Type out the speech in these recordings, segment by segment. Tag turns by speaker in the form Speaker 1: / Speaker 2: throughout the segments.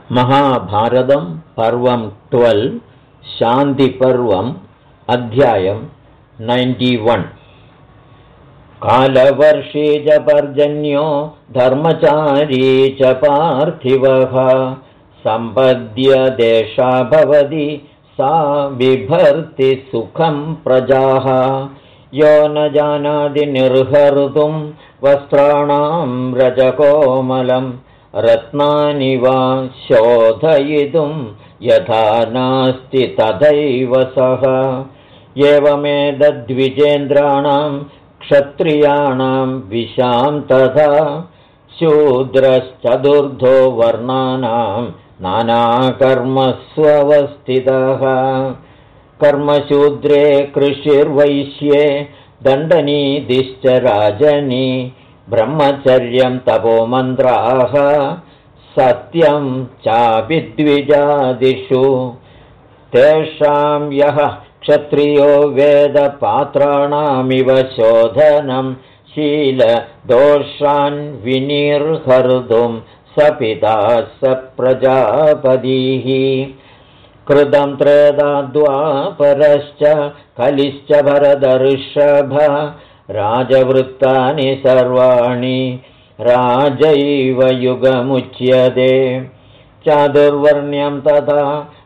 Speaker 1: महाभारतं पर्वं 12 शान्तिपर्वम् अध्यायं 91 कालवर्षी च पर्जन्यो धर्मचारी च पार्थिवः सम्पद्य देशा भवति सा बिभर्ति सुखं प्रजाः यो न जानाति निर्हर्तुं वस्त्राणां रजकोमलं रत्नानि वा शोधयितुं यथा नास्ति तथैव सः एवमेतद्विजेन्द्राणां क्षत्रियाणां विशां तथा शूद्रश्चतुर्धो वर्णानां नानाकर्मस्वस्थितः कर्मशूद्रे कृषिर्वैश्ये दण्डनीतिश्च राजनी ब्रह्मचर्यं तपोमन्त्राः सत्यं चापि द्विजादिषु तेषां यः क्षत्रियो वेदपात्राणामिव शोधनं शीलदोषान् विनिर्हर्तुं स पिता स प्रजापतिः कृतं त्रेधा द्वापरश्च कलिश्च भरतर्षभ राजवृत्तानि सर्वाणि राजैव युगमुच्यते चातुर्वर्ण्यं तथा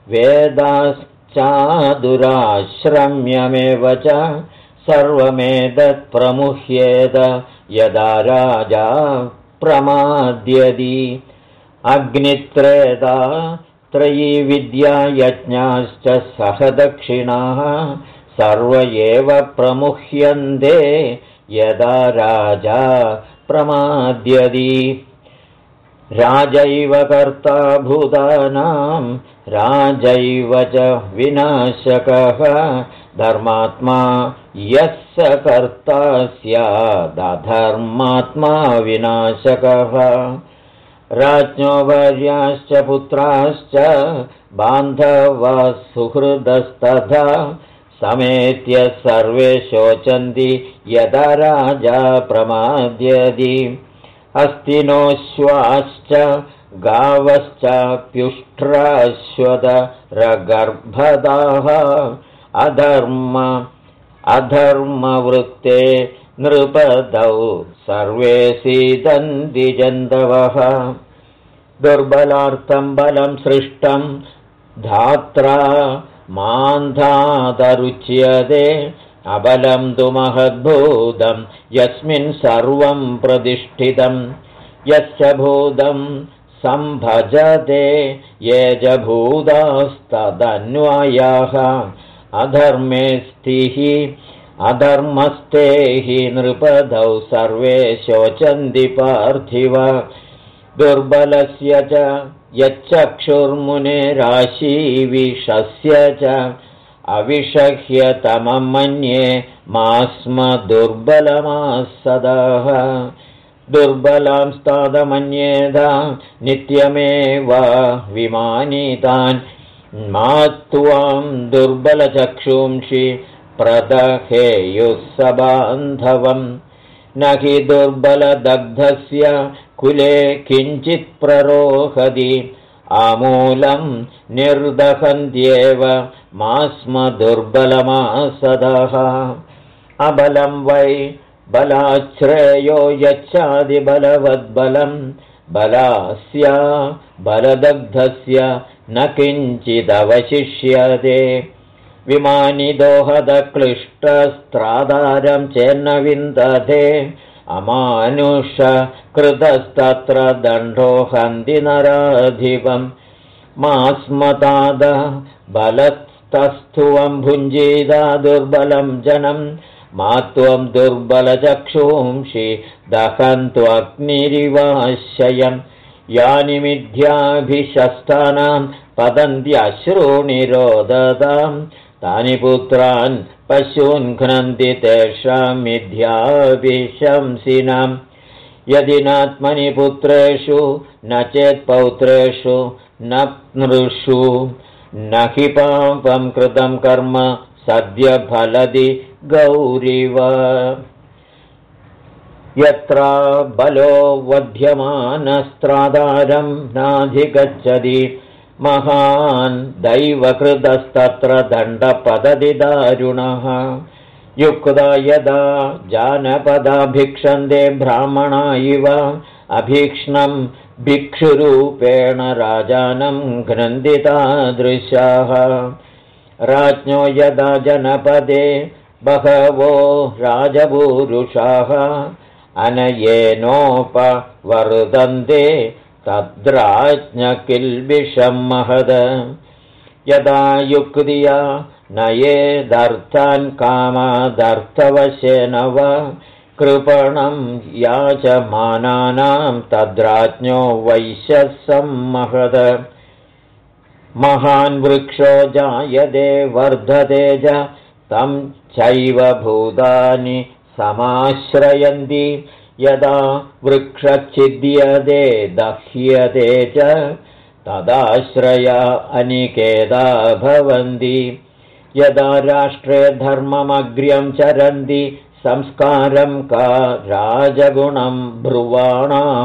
Speaker 1: वेदाश्चादुराश्रम्यमेव च सर्वमेतत् प्रमुह्येत यदा राजा प्रमाद्यति अग्नित्रेधा त्रयी विद्या यज्ञाश्च सहदक्षिणाः सर्व एव प्रमुह्यन्ते यदा राजा प्रमाद्यति राजैव कर्ता भूतानां राजैव च विनाशकः धर्मात्मा यः स कर्ता स्यादधर्मात्मा विनाशकः राज्ञो भार्याश्च पुत्राश्च बान्धवाः सुहृदस्तथा समेत्य सर्वे शोचन्ति यदा राजा प्रमाद्यति हस्तिनोऽश्वाश्च गावश्चाप्युष्ट्राश्वतरगर्भदाः अधर्मवृत्ते नृपदौ सर्वे सीदन्ति जन्तवः दुर्बलार्थं बलं सृष्टं धात्रा मान्धातरुच्यते अबलं तु महद्भूतं यस्मिन् सर्वं प्रतिष्ठितं यस्य भूतं सम्भजते ये च भूतास्तदन्वयाः अधर्मे स्थिः अधर्मस्ते हि नृपदौ सर्वे शोचन्ति पार्थिव दुर्बलस्य च यच्चक्षुर्मुने राशीविषस्य च अविषह्यतमं मन्ये मास्म दुर्बलमासदः दुर्बलां स्तादमन्येदा नित्यमेव विमानितान् मात्वां दुर्बलचक्षुंषि प्रदहेयुः सबान्धवम् न हि दुर्बलदग्धस्य कुले किञ्चित् प्ररोहति आमूलं निर्दहन्त्येव मास्म दुर्बलमासदः अबलं वै बलाच्छ्रेयो यच्छादिबलवद्बलं बलास्य बलदग्धस्य न किञ्चिदवशिष्यते विमानिदोहदक्लिष्टस्त्राधारं चेन्न विन्दते अमानुषकृतस्तत्र दण्डो हन्ति नराधिपम् मास्मताद बलस्तस्थुवं भुञ्जीदा दुर्बलं जनं मात्वं दुर्बलचक्षुंषि दहन्त्वग्निरिवाश्ययम् यानि मिथ्याभिशस्तानां पतन्त्यश्रूणि रोदतां तानि पुत्रान् पशून् घ्नन्ति तेषां मिथ्याभिशंसिनां यदि नात्मनि पुत्रेषु न चेत् पौत्रेषु न नृषु न हि पापं कृतं कर्म सद्य फलति गौरिव यत्र बलो वध्यमानस्त्रादारं नाधिगच्छति महान् दैवकृतस्तत्र दण्डपततिदारुणः युक्ता यदा जानपदा भिक्षन्ते ब्राह्मणा इव अभीक्ष्णं भिक्षुरूपेण राजानं घ्नन्दितादृशाः राज्ञो यदा जनपदे बहवो राजपूरुषाः अनयेनोपवर्तन्ते तद्राज्ञकिल्बिषं महद यदा युक्तिया नयेदर्थान् कामादर्थवशेन वा कृपणं याचमानानां तद्राज्ञो वैश्यः महद महान् वृक्षो जायते वर्धते च तं चैव भूतानि समाश्रयन्ति यदा वृक्षच्छिद्यते दह्यते च तदाश्रया अनिकेता भवन्ति यदा राष्ट्रे धर्ममग्र्यं चरन्ति संस्कारं का राजगुणं ब्रुवाणाः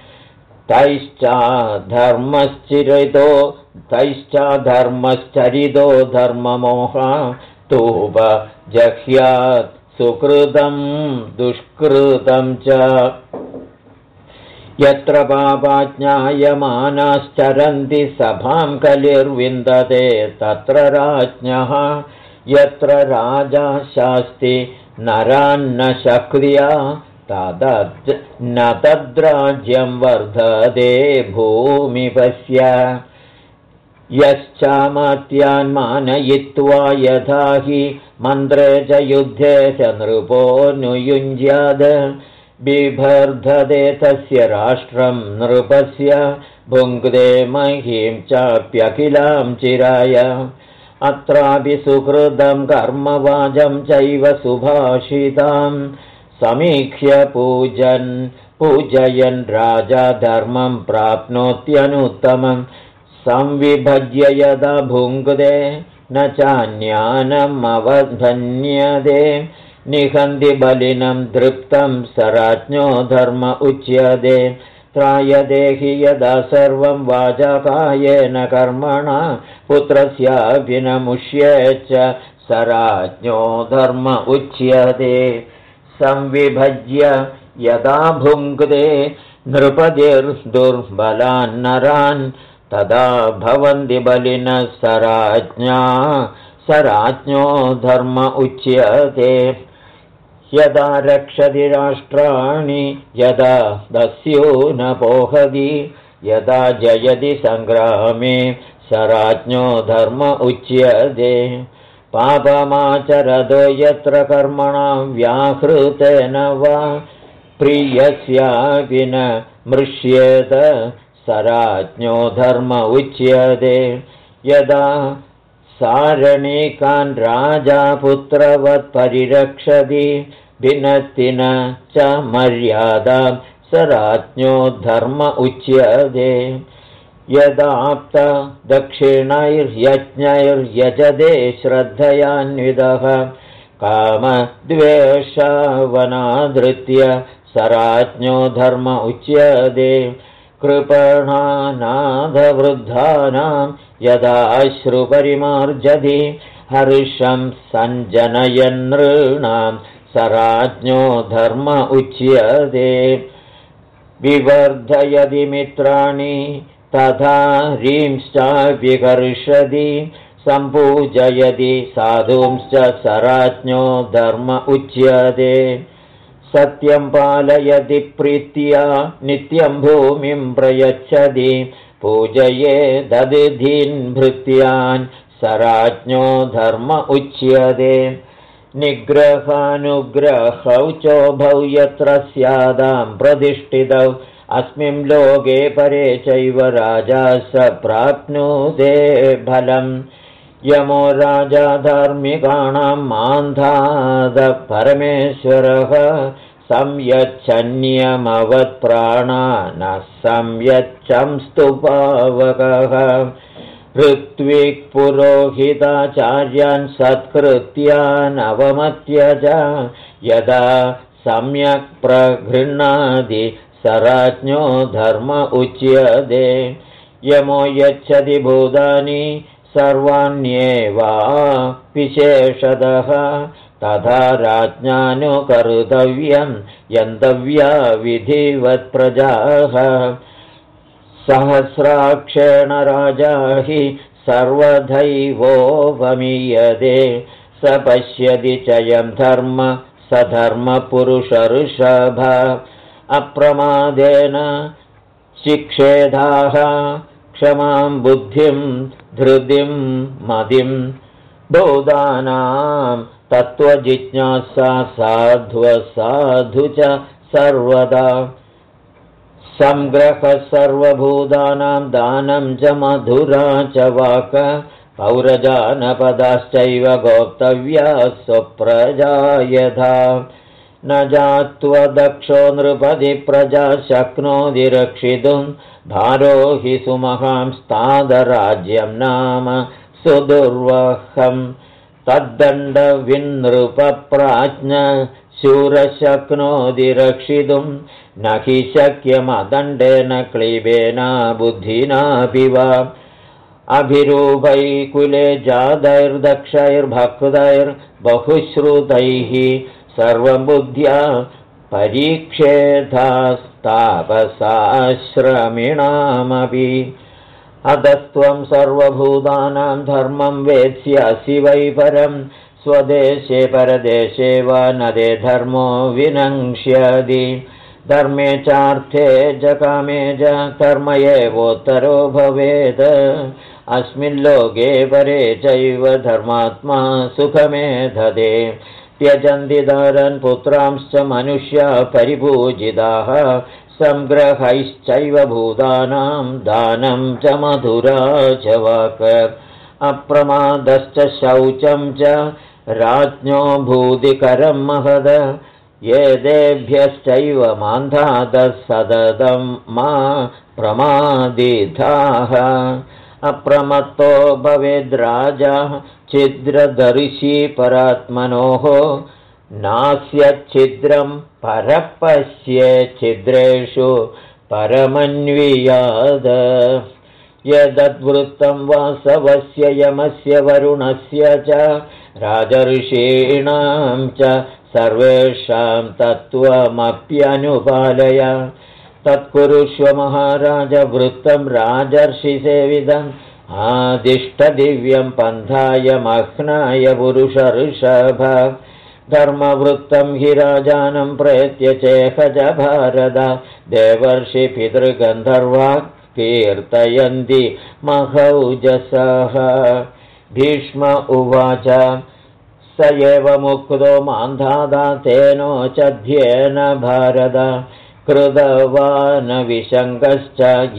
Speaker 1: तैश्चाधर्मश्चरितो धर्ममोहा तूप जह्यात् सुकृतं दुष्कृतं च यत्र पापाज्ञायमानाश्चरन्ति सभां कलिर्विन्दते तत्र राज्ञः यत्र राजा शास्ति नरान्न शक्रिया न तद्राज्यं वर्धते भूमिपस्य यश्चामात्यान् मानयित्वा यथा हि मन्त्रे च युद्धे च नृपोऽनुयुञ्ज्यात् बिभर्धते तस्य राष्ट्रं नृपस्य भुङ्क्ते महीं चाप्यखिलां चिराय अत्रापि सुकृतं कर्मवाजं चैव सुभाषितां समीक्ष्य पूजयन् राजा धर्मं प्राप्नोत्यनुत्तमं संविभज्य यदा भुङ्क्ते न चान्यानमवधन्यते निहन्ति बलिनं दृप्तं स राज्ञो धर्म उच्यते त्रायते हि यदा सर्वं वाचकायेन कर्मणा पुत्रस्यापि न मुष्येच्च स राज्ञो धर्म उच्यते संविभज्य यदा भुङ्क्ते नृपतिर्दुर्बलान् नरान् तदा भवन्ति बलिनः स राज्ञो धर्म उच्यते यदा रक्षति राष्ट्राणि यदा दस्यो न पोहति यदा जयति संग्रामे स राज्ञो धर्म उच्यते पापमाचरदो यत्र कर्मणां व्याहृतेन वा प्रियस्यापि न मृष्येत स राज्ञो धर्म उच्यते यदा सारणिकान् राजा पुत्रवत् परिरक्षति भिन्नति न च मर्यादां स राज्ञो धर्म उच्यते यदाप्त दक्षिणैर्यज्ञैर्यजते श्रद्धयान्वितः कामद्वेषावनाधृत्य स राज्ञो धर्म उच्यते कृपणानाथवृद्धानां यदा अश्रुपरिमार्जति हर्षं सञ्जनयन्नॄणां स राज्ञो धर्म उच्यते विवर्धयति मित्राणि तथा ह्रींश्चाभिकर्षति सम्पूजयति साधूंश्च स राज्ञो धर्म उच्यते सत्यं पालयति प्रीत्या नित्यं भूमिं प्रयच्छति पूजये दधिधीन् भृत्यान् स राज्ञो धर्म उच्यते निग्रहानुग्रहौ चोभौ यत्र स्यादां प्रतिष्ठितौ अस्मिन् लोके परे चैव राजा स प्राप्नुते फलम् यमो राजा धार्मिकाणां मान्धाद परमेश्वरः संयच्छन्यमवत्प्राणानः संयच्छंस्तु पावकः ऋत्विक्पुरोहिताचार्यान् सत्कृत्यान् अवमत्य च यदा सम्यक् प्रगृह्णाति सराज्ञो धर्म उच्यते। यमो यच्छति भूतानि सर्वाण्येवा विशेषतः तथा राज्ञानुकर्तव्यं यन्तव्या विधिवत् प्रजाः। सहस्राक्षेण राजा हि सर्वदैवोपमीयते स पश्यति च यं धर्म स धर्मपुरुषऋषभ। अप्रमादेन शिक्षेधाः क्षमां बुद्धिं धृतिं मतिं भूतानां तत्त्वजिज्ञासा साधु च सर्वदा। संग्रहः सर्वभूतानां दानं च मधुरा च वाक पौरजानपदाश्चैव गोप्तव्या स्वप्रजा यथा। न जात्वदक्षो नृपति प्रजा शक्नोति रक्षितुं भारो हि सुमहां स्तादराज्यं नाम सुदुर्वहम्। तद्दण्डविनृपप्राज्ञ शूरशक्नोति रक्षितुं न हि शक्यमदण्डेन क्लीबेन बुद्धिनापि वा। अभिरूपैकुले जातैर्दक्षैर्भक्तैर्बहुश्रुतैः सर्वं बुद्ध्या परीक्षेधास्तापसाश्रमिणामपि। अतस्त्वं सर्वभूतानां धर्मं वेत्स्यसि वै परं स्वदेशे परदेशे वा न ते धर्मो विनङ्क्ष्यति। धर्मे चार्थे च कामे च कर्म एवोत्तरो भवेत्। अस्मिल्लोके परे चैव धर्मात्मा सुखमेधते। त्यजन्ति दारन् पुत्रांश्च मनुष्या परिपूजिताः संग्रहैश्चैव भूतानां दानं च मधुरा च वाक्। अप्रमादश्च शौचं च राज्ञो भूतिकरं महद। एतेभ्यश्चैव मान्धातः सततं मा प्रमादिताः। अप्रमत्तो भवेद्राजा छिद्रदर्शी परात्मनोः नास्यच्छिद्रं परः पश्येत् छिद्रेषु परमन्वियाद। यदद्वृत्तं वासवस्य यमस्य वरुणस्य च राजर्षीणां च सर्वेषां तत्त्वमप्यनुपालय। तत्कुरुष्व महाराज वृत्तं राजर्षिसेवितम् आदिष्टदिव्यं पन्थाय मह्नाय पुरुषऋषभ। धर्मवृत्तं हि राजानं प्रेत्य चेह च भारत। देवर्षि पितृगन्धर्वा कीर्तयन्ति महौजसः। भीष्म उवाच स एव मुक्तो मान्धाता तेनोचध्येन भारत। कृतवान् विशङ्कश्च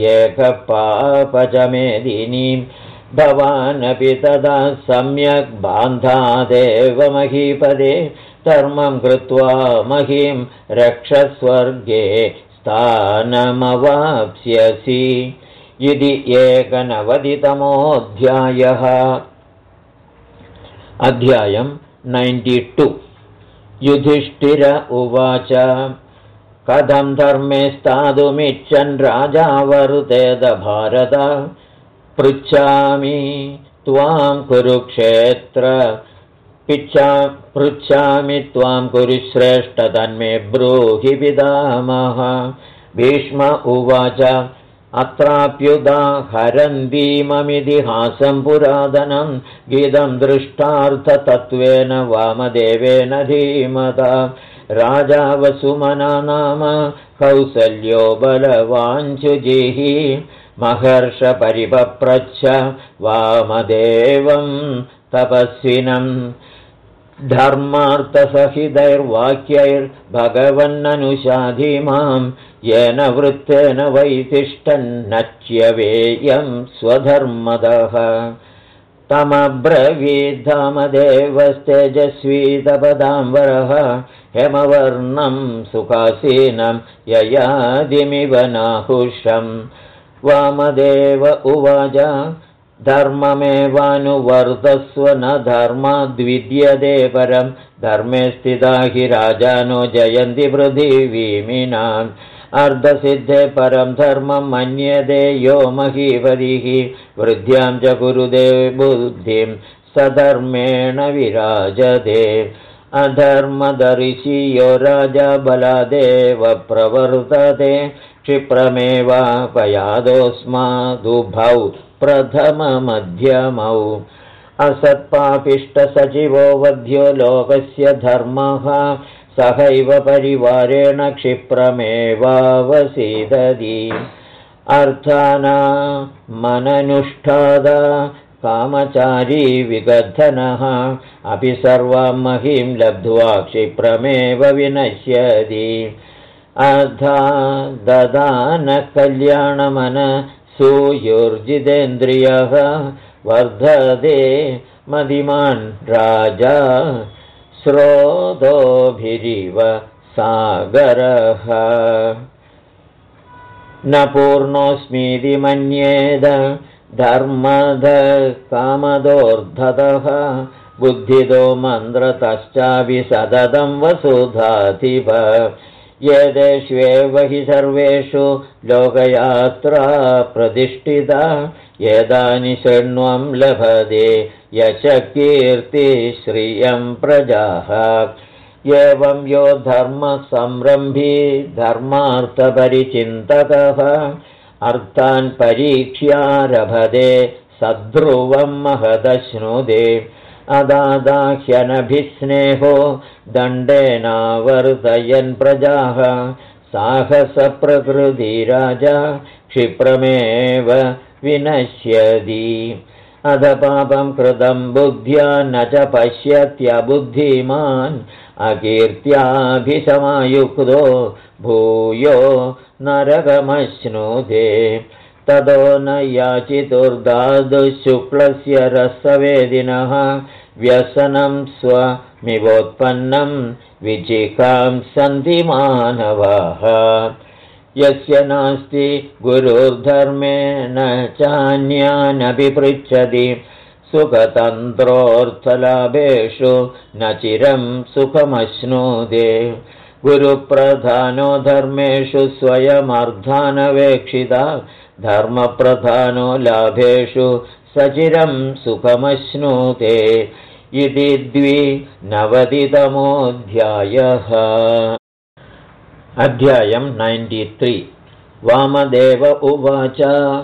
Speaker 1: एकपापचमेदिनीं भवानपि तदा सम्यक् बान्धादेव महीपदे। धर्मं कृत्वा महीं रक्षस्वर्गे स्थानमवाप्स्यसि। इति 91तमोऽध्यायः। अध्यायं 92। युधिष्ठिर उवाच कथं धर्मे स्थातुमिच्छन् राजा वर्तेत भारत। पृच्छामि त्वां कुरुक्षेत्र पृच्छामि त्वां कुरुश्रेष्ठ तन्मे ब्रूहि पितामह। भीष्म उवाच अत्राप्युदाहरन्तीममितिहासं पुरातनं गीतं दृष्टार्थतत्त्वेन वामदेवेन धीमता। राजा वसुमना नाम कौसल्यो बलवाञ्चुजिः महर्षपरिपप्रच्छ वामदेवं तपस्विनं। धर्मार्थसहितैर्वाक्यैर्भगवन्ननुशाधि मां येन वृत्तेन वैतिष्ठन्नच्यवेयं स्वधर्मदः। तमब्रवीद्धामदेवस्तेजस्वी तपदाम्बरः हेमवर्णं सुखासीनं ययादिमिव नाहुषम्। वामदेव उवाच धर्ममेवानुवर्तस्व न धर्माद्विद्यते परं धर्मे स्थिता हि राजानो जयन्ति पृथिवीमिनाम् अर्धसिद्धे परं धर्मं मन्यते यो महीपतिः वृद्ध्यां च कुरुते बुद्धिं सधर्मेण विराजते अधर्मदर्शी यो राजा बलादेव प्रवर्तते क्षिप्रमेवापयादोऽस्मादुभौ प्रथममध्यमौ असत्पापिष्टसचिवो वध्यो लोकस्य धर्मः सहैव परिवारेण क्षिप्रमेवावसीदति अर्थानामननुष्ठादा कामचारी विगद्धनः अपि सर्वां महीं लब्ध्वा क्षिप्रमेव विनश्यति अधा ददानः कल्याणमनसूयुर्जितेन्द्रियः वर्धते मदिमान् राजा स्रोतोभिरिव सागरः न पूर्णोऽस्मीति मन्येद धर्मधः कामदोर्धतः बुद्धिदो मन्त्रतश्चापि सततं वसुधाधिप एतेष्वेव हि सर्वेषु लोकयात्रा प्रतिष्ठिता एतानि शृण्वं लभते यशकीर्तिश्रियं प्रजाः एवं यो धर्मसंरम्भी धर्मार्थपरिचिन्तकः अर्थान् परीक्ष्यारभते सद्ध्रुवं महदश्नुते अदादाह्यनभिस्नेहो दण्डेनावर्तयन् प्रजाः साहसप्रकृतिराजा क्षिप्रमेव विनश्यति अधपापं कृतं बुद्ध्या न च पश्यत्यबुद्धिमान् अकीर्त्याभिसमायुक्तो भूयो नरकमश्नुते ततो न याचितुर्दादुशुक्लस्य रसवेदिनः व्यसनं स्वमिवोत्पन्नं विचिकां सन्ति मानवाः यस्य नास्ति गुरुर्धर्मेण चान्यानपि पृच्छति सुखतन्त्रोऽर्थलाभेषु न चिरं सुखमश्नुते गुरुप्रधानो धर्मेषु स्वयमर्धानवेक्षिता धर्मप्रधानो लाभेषु सचिरं सुखमश्नुते इति 290तमोऽध्यायः अध्यायं 93 वामदेव उवाच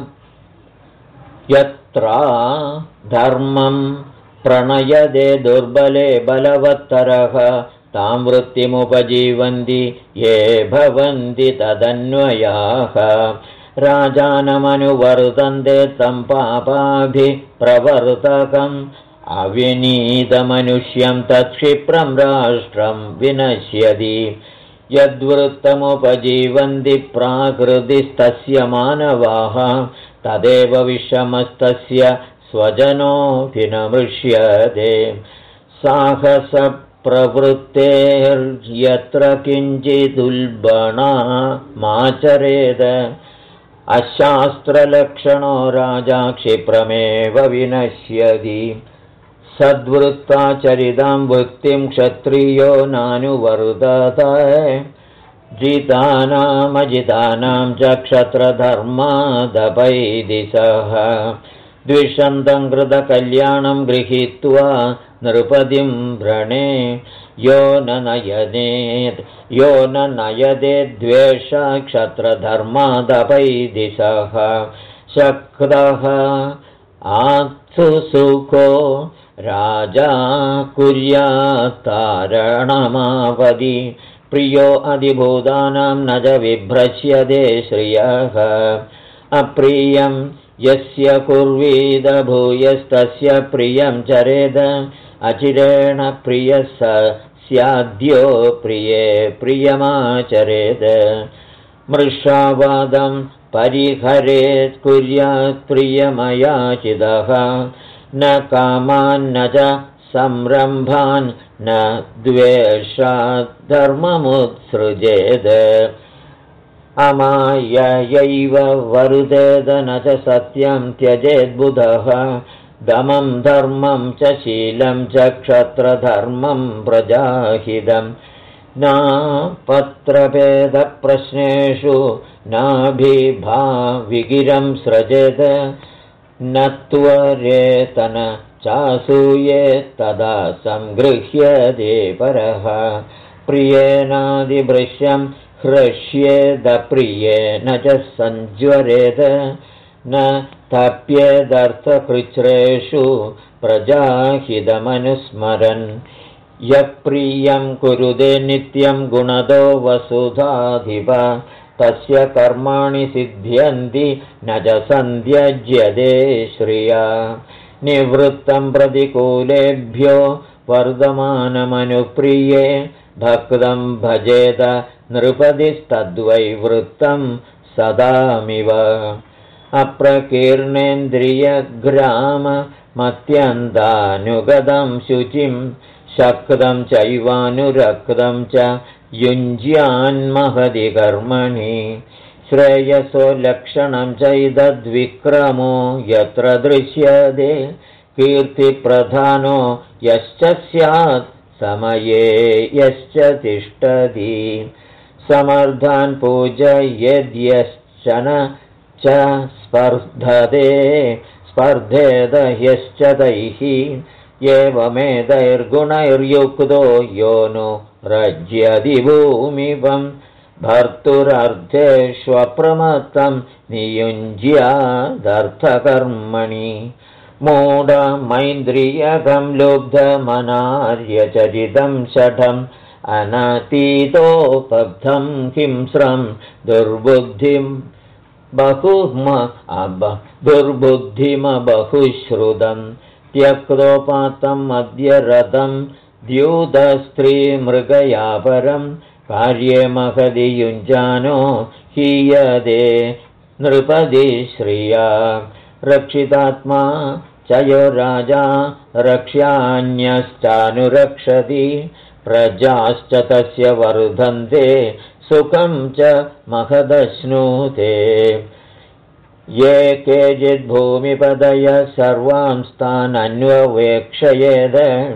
Speaker 1: यत्रा धर्मं प्रणयदे दुर्बले बलवत्तरः तां वृत्तिमुपजीवन्ति ये भवन्ति तदन्वयाः राजानमनुवर्तन्ते तं पापाभिप्रवर्तकम् अविनीतमनुष्यं तत्क्षिप्रं राष्ट्रं विनश्यति यद्वृत्तमुपजीवन्ति प्राकृतिस्तस्य मानवाः तदेव विषमस्तस्य स्वजनोऽभिनमृष्यते साहसप्रवृत्तेर्यत्र किञ्चिदुल्बणामाचरेद अशास्त्रलक्षणो राजा क्षिप्रमेव विनश्यति सद्वृत्ताचरितां वृत्तिं क्षत्रियो नानुवर्तत जितानामजितानां च क्षत्रधर्मादपैदिशः द्विषन्तं कृतकल्याणं गृहीत्वा नृपतिं व्रणे यो न नयदे द्वेषा क्षत्रधर्मादपैदिशः शक्तः आत्सुसुखो राजा कुर्यात्तारणमावदि प्रियो अधिभूतानां न च विभ्रश्यते श्रियः अप्रियं यस्य कुर्वीद भूयस्तस्य प्रियं चरेद अचिरेण प्रियः स्याद्यो प्रिये प्रियमाचरेद मृषावादं परिहरेत् कुर्यात् प्रियमयाचितः न कामान्न च संरम्भान् न द्वेषात् धर्ममुत्सृजेत् अमाययैव वरुतेद न च सत्यं त्यजेद्बुधः दमं धर्मं च शीलं च क्षत्रधर्मं प्रजाहितं नापत्रभेदप्रश्नेषु नाभिभाविगिरं स्रजेद न त्वरेतन चासूये तदा संगृह्यते परः प्रियेनादिभृश्यं हृष्येदप्रियेण च संज्वरेद न तप्येदर्थकृच्छ्रेषु प्रजाहितमनुस्मरन् यप्रियं कुरुते नित्यं गुणदो वसुधाधिप तस्य कर्माणि सिद्ध्यन्ति न च सन्त्यज्यते श्रिया निवृत्तं प्रतिकूलेभ्यो वर्धमानमनुप्रिये भक्तं भजेत नृपतिस्तद्वै वृत्तं सदामिव अप्रकीर्णेन्द्रियग्राममत्यन्तानुगतं शुचिं शक्तं चैवानुरक्तं च युञ्ज्यान्महति कर्मणि श्रेयसो लक्षणं चैतद्विक्रमो यत्र दृश्यते कीर्तिप्रधानो यश्च स्यात् समये यश्च तिष्ठति समर्थान् पूजयेद्यश्चन च स्पर्धेद ह्यश्च तैः एवमेतैर्गुणैर्युक्तो यो नो रज्यति भूमिवं भर्तुरर्थेष्वप्रमत्तं नियुञ्ज्यादर्थकर्मणि मूढमैन्द्रियकं लुब्धमनार्यचरितं शठम् अनतीतोपब्धं हिंस्रं दुर्बुद्धिमबहुश्रुतं त्यक्तोपातं मध्यरथं द्यूतस्त्रीमृगयापरं कार्ये महदि युञ्जानो हीयते नृपति श्रिया रक्षितात्मा चयो राजा रक्ष्यान्यश्चानुरक्षति प्रजाश्च तस्य वर्धन्ते सुखं च महदश्नुते ये केचिद्भूमिपदयः सर्वांस्तानन्ववेक्षयेद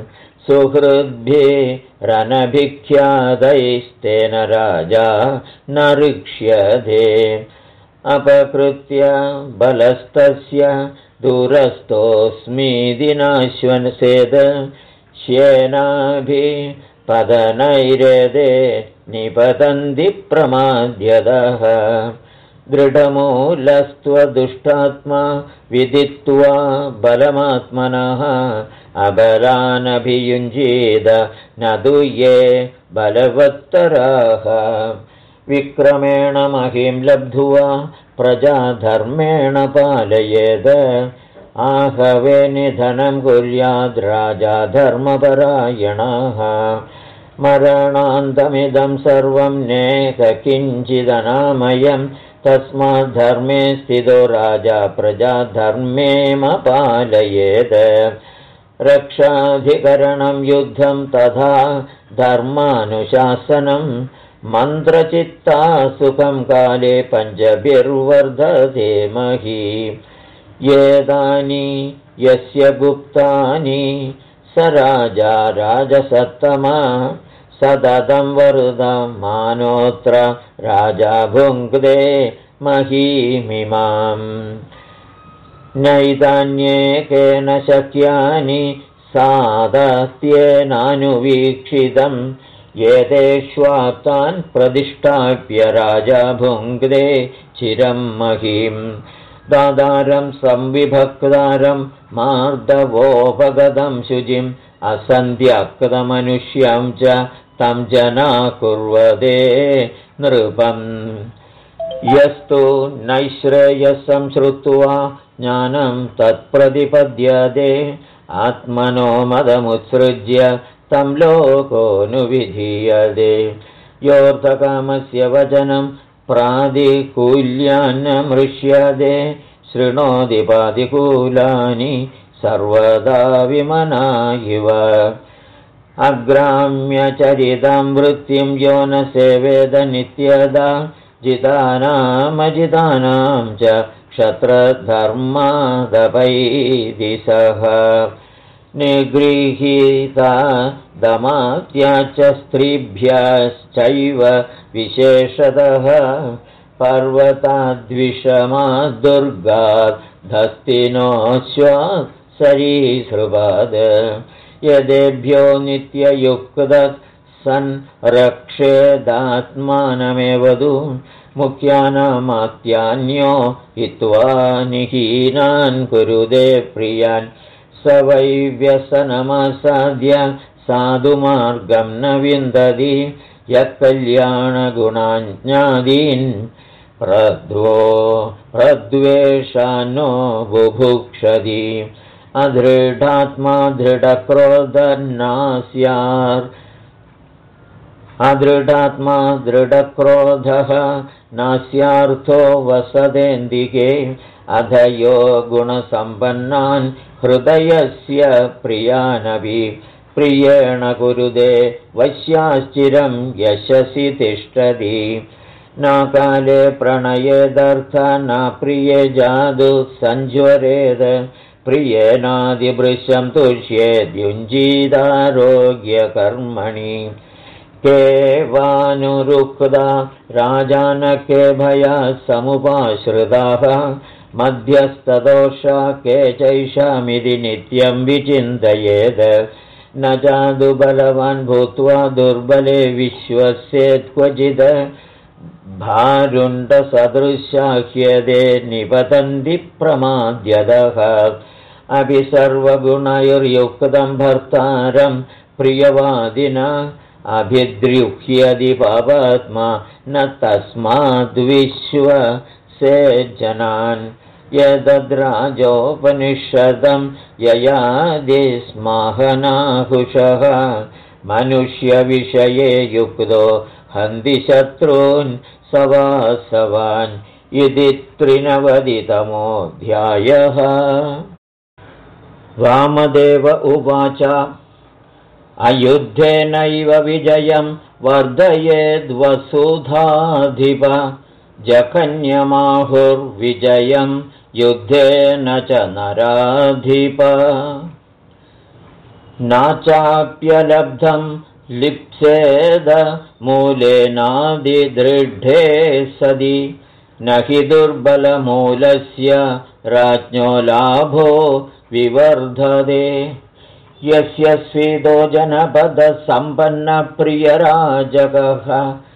Speaker 1: सुहृद्भिरनभिख्यातैस्तेन राजा न ऋक्ष्यते अपकृत्य बलस्तस्य दूरस्थोऽस्मीति नाश्वसेद श्येनाभिपतनैरेदे निपतन्ति प्रमाद्यतः दृढमूलस्त्वदुष्टात्मा विदित्वा बलमात्मनः अबलानभियुञ्जीद न दूये बलवत्तराः विक्रमेण महिं लब्ध्वा प्रजाधर्मेण पालयेद आहवे निधनं कुर्याद् राजा धर्मपरायणाः मरणान्तमिदं सर्वं नेह किञ्चिदनामयं तस्माद्धर्मे स्थितो राजा प्रजाधर्मेमपालयेद रक्षाधिकरणं युद्धं तथा धर्मानुशासनं मन्त्रचित्ता सुखं काले पञ्चभिर्वर्धते मही येदानि यस्य गुप्तानि स राजा राजसत्तमा सततं वरुदमानोऽत्र राजा भुङ्क्ते महीमिमाम् नैतान्येकेन शक्यानि सादत्येनानुवीक्षितम् एतेष्वाप्तान् प्रतिष्ठाप्य राजा भुङ्क्ते चिरं महीम् दादारं संविभक्तारं मार्दवोपगतं शुचिम् असन्ध्यक्तमनुष्यं च तं जना कुर्वते नृपम् यस्तु नैश्रेयसं श्रुत्वा ज्ञानं तत्प्रतिपद्यते आत्मनो मदमुत्सृज्य तं लोकोऽनुविधीयते योऽर्थकामस्य वचनं प्रादिकूल्यान्न मृष्यते शृणोति पादिकूलानि सर्वदा विमना इव अग्राम्यचरितां वृत्तिं यो न सेवेद नित्यदा जितानामजितानां च क्षत्रधर्मादपैदिशः निगृहीता दमात्या च स्त्रीभ्यश्चैव विशेषतः पर्वताद्विषमाद् दुर्गाद् धस्तिनोऽश्वात् सरीसृपाद् यदेभ्यो नित्ययुक्तः सन् रक्षेदात्मानमेवदु मुख्यानामात्यान्यो हित्वा निहीनान् कुरुदे प्रियान् स वै व्यसनमसाद्य साधुमार्गं न विन्दति यत्कल्याणगुणाज्ञादीन् प्रद्वेषान्नो बुभुक्षति अदृढात्मा दृढक्रोधः नास्यार्थो वसदेन्दिके अधयो गुणसम्पन्नान् हृदयस्य प्रियानपि प्रियेण कुरुदे वश्याश्चिरं यशसि तिष्ठति न काले प्रणयेदर्थ न प्रिये जादु सञ्ज्वरेद प्रियेनादिभृशं तुष्येद्युञ्जीदारोग्यकर्मणि केवानुरुक्ता राजानके भया समुपाश्रिताः मध्यस्तदोषा के चैषामिति नित्यं विचिन्तयेत् न जादुबलवान् भूत्वा दुर्बले विश्वस्येत् क्वचित् भारुण्डसदृशाह्यदे निपतन्ति प्रमाद्यतः अपि सर्वगुणैर्युक्तं भर्तारं प्रियवादिना अभिद्रुह्यदि पापात्मा न तस्माद्विश्वसेज्जनान् यदद्राजोपनिषदं ययादिस्माहनाहुषः मनुष्यविषये युक्तो हन्ति शत्रून् सवासवान् इति 93तमोऽध्यायः। वामदेव उवाच अयुद्धेनैव विजयं वर्धयेद्वसुधाधिप जघन्यमाहुर्विजयं युद्धेन च नराधिप नाचाप्यलब्धं लिप्सेद मूलेनादिदृढे सदि न हि दुर्बलमूलस्य राज्ञो लाभो विवर्धते यस्य स्वीदो जनपदसम्पन्नप्रियराजकः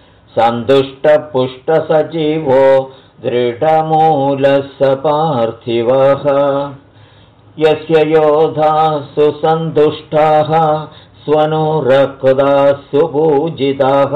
Speaker 1: सन्तुष्टपुष्टसचिवो दृढमूलः स पार्थिवः यस्य योधाः सुसन्तुष्टाः स्वनुरक्ताः सुपूजिताः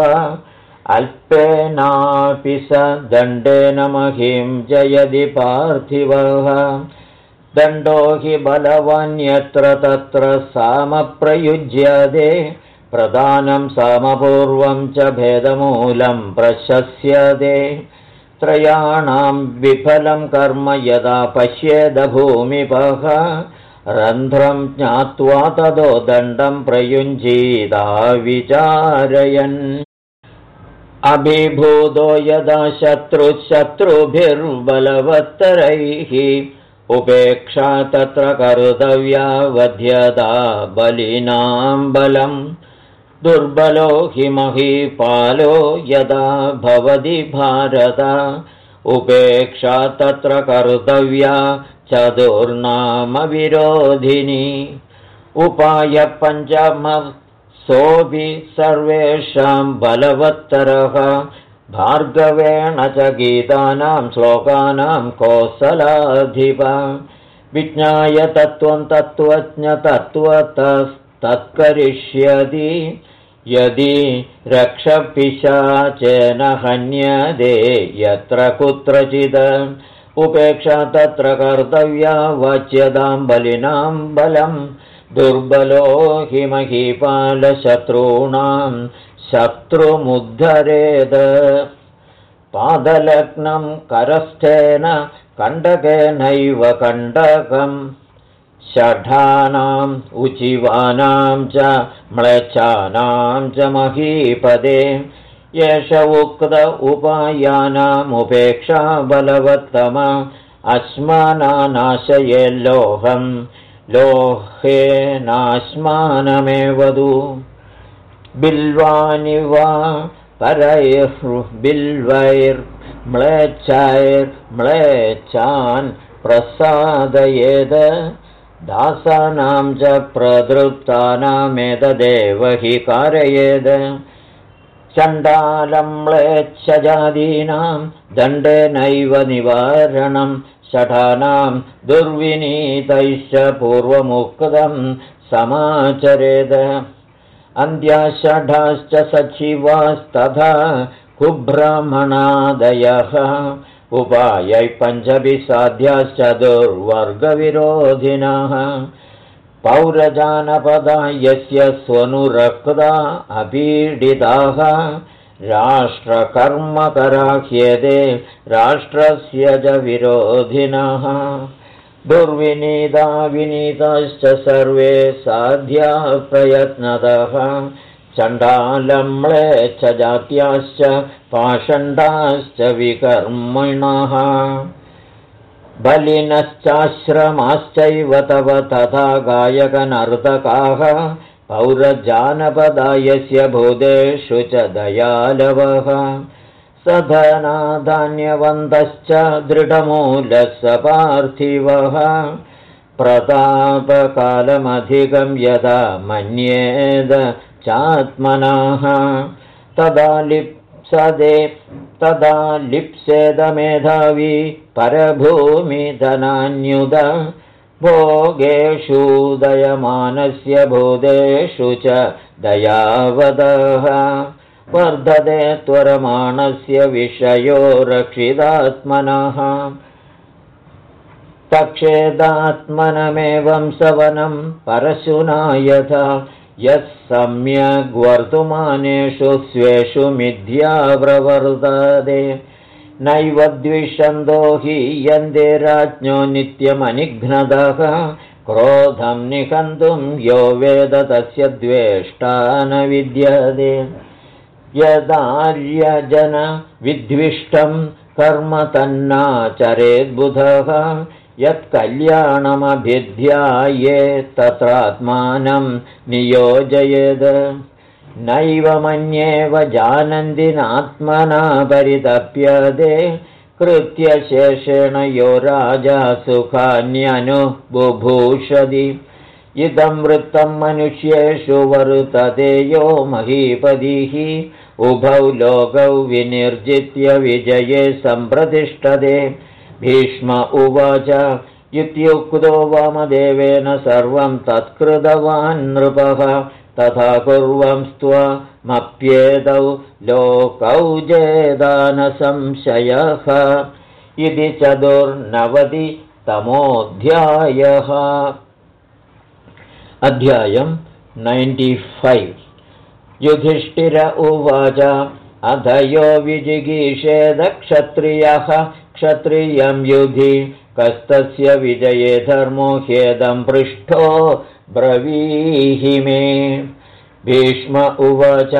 Speaker 1: अल्पेनापि स दण्डेन महिं जयति पार्थिवः दण्डो हि बलवान् यत्र तत्र सामप्रयुज्यते प्रदानं सामपूर्वं च भेदमूलं प्रशस्यते त्रयाणां विफलं कर्म यदा पश्येदभूमिपः रन्ध्रं ज्ञात्वा ततो दण्डं प्रयुञ्जीदा विचारयन् अभिभूतो यदा शत्रुभिर्बलवत्तरैः उपेक्षा तत्र कर्तव्या वध्यता बलिनां बलं दुर्बलो हि महीपालो यदा भवति भारत उपेक्षा तत्र कर्तव्या चतुर्नामविरोधिनी उपाय पञ्चमः सोऽपि सर्वेषां बलवत्तरः भार्गवेण च गीतानां श्लोकानां कोसलाधिप विज्ञाय तत्त्वं तत्त्वज्ञतत्त्वतस्तत्करिष्यति यदि रक्षपिशाचेन हन्यते यत्र कुत्रचित् उपेक्षा तत्र कर्तव्या वाच्यतां बलिनां बलं दुर्बलो हि महीपालशत्रूणां शत्रुमुद्धरेद पादलग्नं करस्थेन कण्डकेनैव कण्डकं षठानाम् उचिवानां च म्लेच्छानां च महीपदे एष उक्त उपायानामुपेक्षा बलवत्तम अस्मानानाशयेल्लोहं लोहेनाश्मानमेवदु बिल्वानि वा परैर्बिल्वैर्म्लेच्छैर्म्लेच्छान् प्रसादयेद दासानां च प्रदृप्तानामेतदेव हि कारयेद चण्डालम्लेच्छजादीनां दण्डेनैव निवारणं षठानां दुर्विनीतैश्च पूर्वमुक्तं समाचरेद अन्त्याषठाश्च सचिवास्तथा कुब्रह्मणादयः उपायै पञ्चभिः साध्याश्च दुर्वर्गविरोधिनः पौरजानपदा यस्य स्वनुरक्ता अपीडिताः राष्ट्रकर्मकराह्येते राष्ट्रस्य च विरोधिनः दुर्विनीता विनीताश्च सर्वे साध्या प्रयत्नतः चण्डालम्लेच्छजात्याश्च पाषण्डाश्च विकर्मिणः बलिनश्चाश्रमाश्चैव तव तथा गायकनर्तकाः पौरजानपदायस्य भूतेषु च दयालवः सधनाधान्यवन्तश्च दृढमूलसपार्थिवः प्रतापकालमधिकं यदा मन्येद चात्मनः तदा लिप्सेद मेधावी परभूमिधनान्युद भोगेषु दयमानस्य भूतेषु च दयावदः वर्धते त्वरमाणस्य विषयो रक्षितात्मनः तक्षेदात्मनमेवं सवनं परशुना यथा यः सम्यग्वर्तमानेषु स्वेषु मिथ्या प्रवर्तते नैव द्विषन्दो हि यन्ते राज्ञो नित्यमनिघ्नतः क्रोधं निहन्तुं यो वेद तस्य द्वेष्टा न विद्यते यदार्यजनविद्विष्टं कर्म तन्नाचरेद्बुधः यत्कल्याणमभिध्याये तत्रात्मानं नियोजयेद नैव मन्येव जानन्ति नात्मना परितप्यते कृत्यशेषेण यो राजा सुखान्यनुबुभूषति इदं वृत्तं मनुष्येषु वर्तते यो महीपतिः उभौ लोकौ विनिर्जित्य विजये सम्प्रतिष्ठते भीष्म उवाच इत्युक्तो वामदेवेन सर्वं तत्कृतवान् नृपः तथा कुर्वंस्त्वमप्येतौ लोकौ जेदानसंशयः इति 94तमोऽध्यायः। अध्यायं 95। युधिष्ठिर उवाच अधयो विजिगीषेद क्षत्रियः क्षत्रियं युधि कस्तस्य विजये धर्मो ह्येदं पृष्ठो ब्रवीहि मे। भीष्म उवाच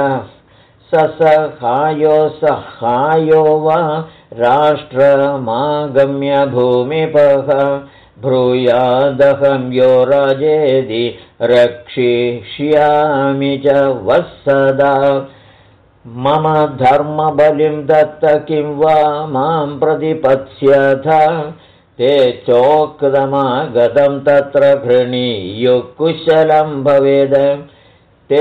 Speaker 1: सहायो वा राष्ट्रमागम्य भूमिपः ब्रूयादहं यो राजेदि रक्षिष्यामि च वत्सदा मम धर्मबलिं दत्त किं वा मां प्रतिपत्स्यथ ते चोक्तमागतं तत्र घृणीयुः कुशलं भवेद ते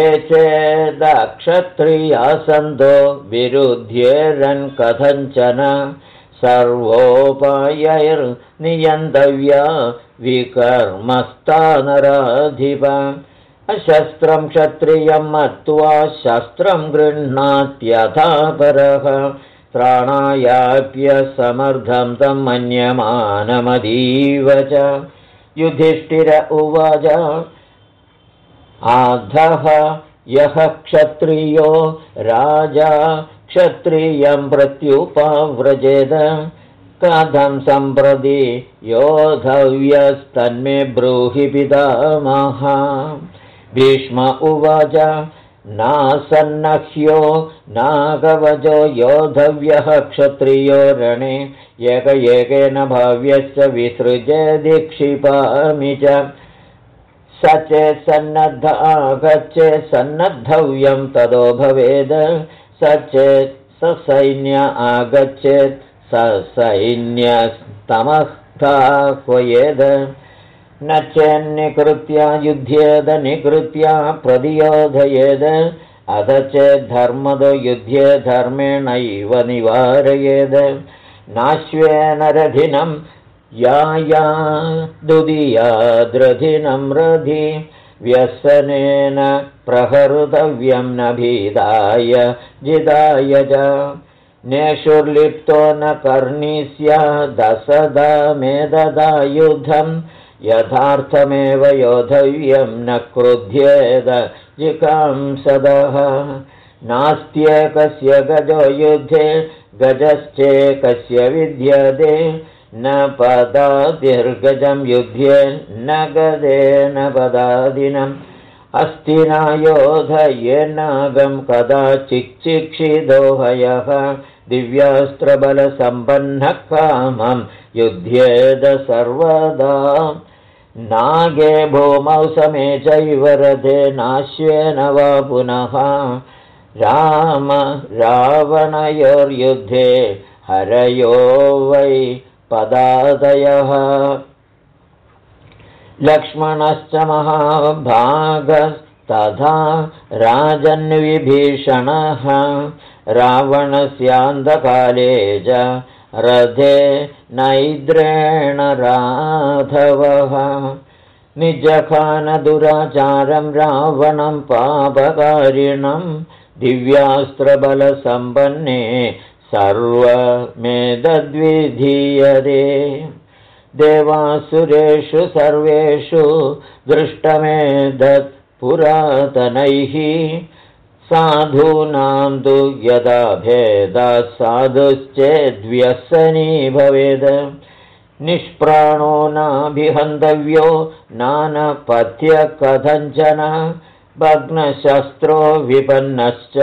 Speaker 1: चेदक्षत्रियासन्तो विरुध्येरन् कथञ्चन सर्वोपायैर्नियन्तव्या विकर्मस्तानराधिप अशस्त्रं क्षत्रियं मत्वा शस्त्रं गृह्णात्यथा परः त्राणायाप्यसमर्थं तं मन्यमानमतीव च। युधिष्ठिर उवाच आधः यः क्षत्रियो राजा क्षत्रियं प्रत्युपव्रजेद कथं सम्प्रति योद्धव्यस्तन्मे ब्रूहि पितामह। भीष्म उवाच नासन्नह्यो नागवजो योधव्यः क्षत्रियो रणे एक एकेन भाव्यश्च विसृजेदि क्षिपामि च स चेत् सन्नद्ध आगच्छेत् सन्नद्धव्यं ततो भवेद् स चेत् ससैन्य आगच्छेत् ससैन्यस्तमःह्वाह्वयेद् न चेन्निकृत्य युध्येद निकृत्य प्रतियोधयेद् अथ चेद्धर्मदो युध्ये धर्मेणैव निवारयेद् नाश्वेन रथिनं या दुदियाद्रथिनं रथि व्यसनेन प्रहृतव्यं न भीदाय जिदाय च नेषुर्लिप्तो न कर्णी स्यादसदा मेददायुधं यथार्थमेव योधव्यं न क्रुध्येद जिकांसदः नास्त्येकस्य गजो युद्धे गजश्चेकस्य विद्यते न पदातिर्गजं युध्ये न गदेन पदादिनम् अस्तिना योधयेन्नागं कदाचिच्चिक्षिदोहयः दिव्यास्त्रबलसम्पन्नः कामं युध्येद सर्वदा नागे भूमौ समे चैव रथे नाश्वेन वा पुनः राम रावणयोर्युद्धे हरयो वै पदादयः लक्ष्मणश्च महाभागस्तथा राजन्विभीषणः रावणस्यान्धकाले च रथे नैद्रेण राघवः निजखानदुराचारं रावणं पापकारिणं दिव्यास्त्रबलसम्पन्ने सर्वमेतद्विधीयते देवासुरेषु सर्वेषु दृष्टमेतत् पुरातनैः साधूनां तु यदा भेदः साधुश्चेद्व्यसनी भवेद् निष्प्राणो नाभिहन्तव्यो नानपथ्य कथञ्चन भग्नशस्त्रो विपन्नश्च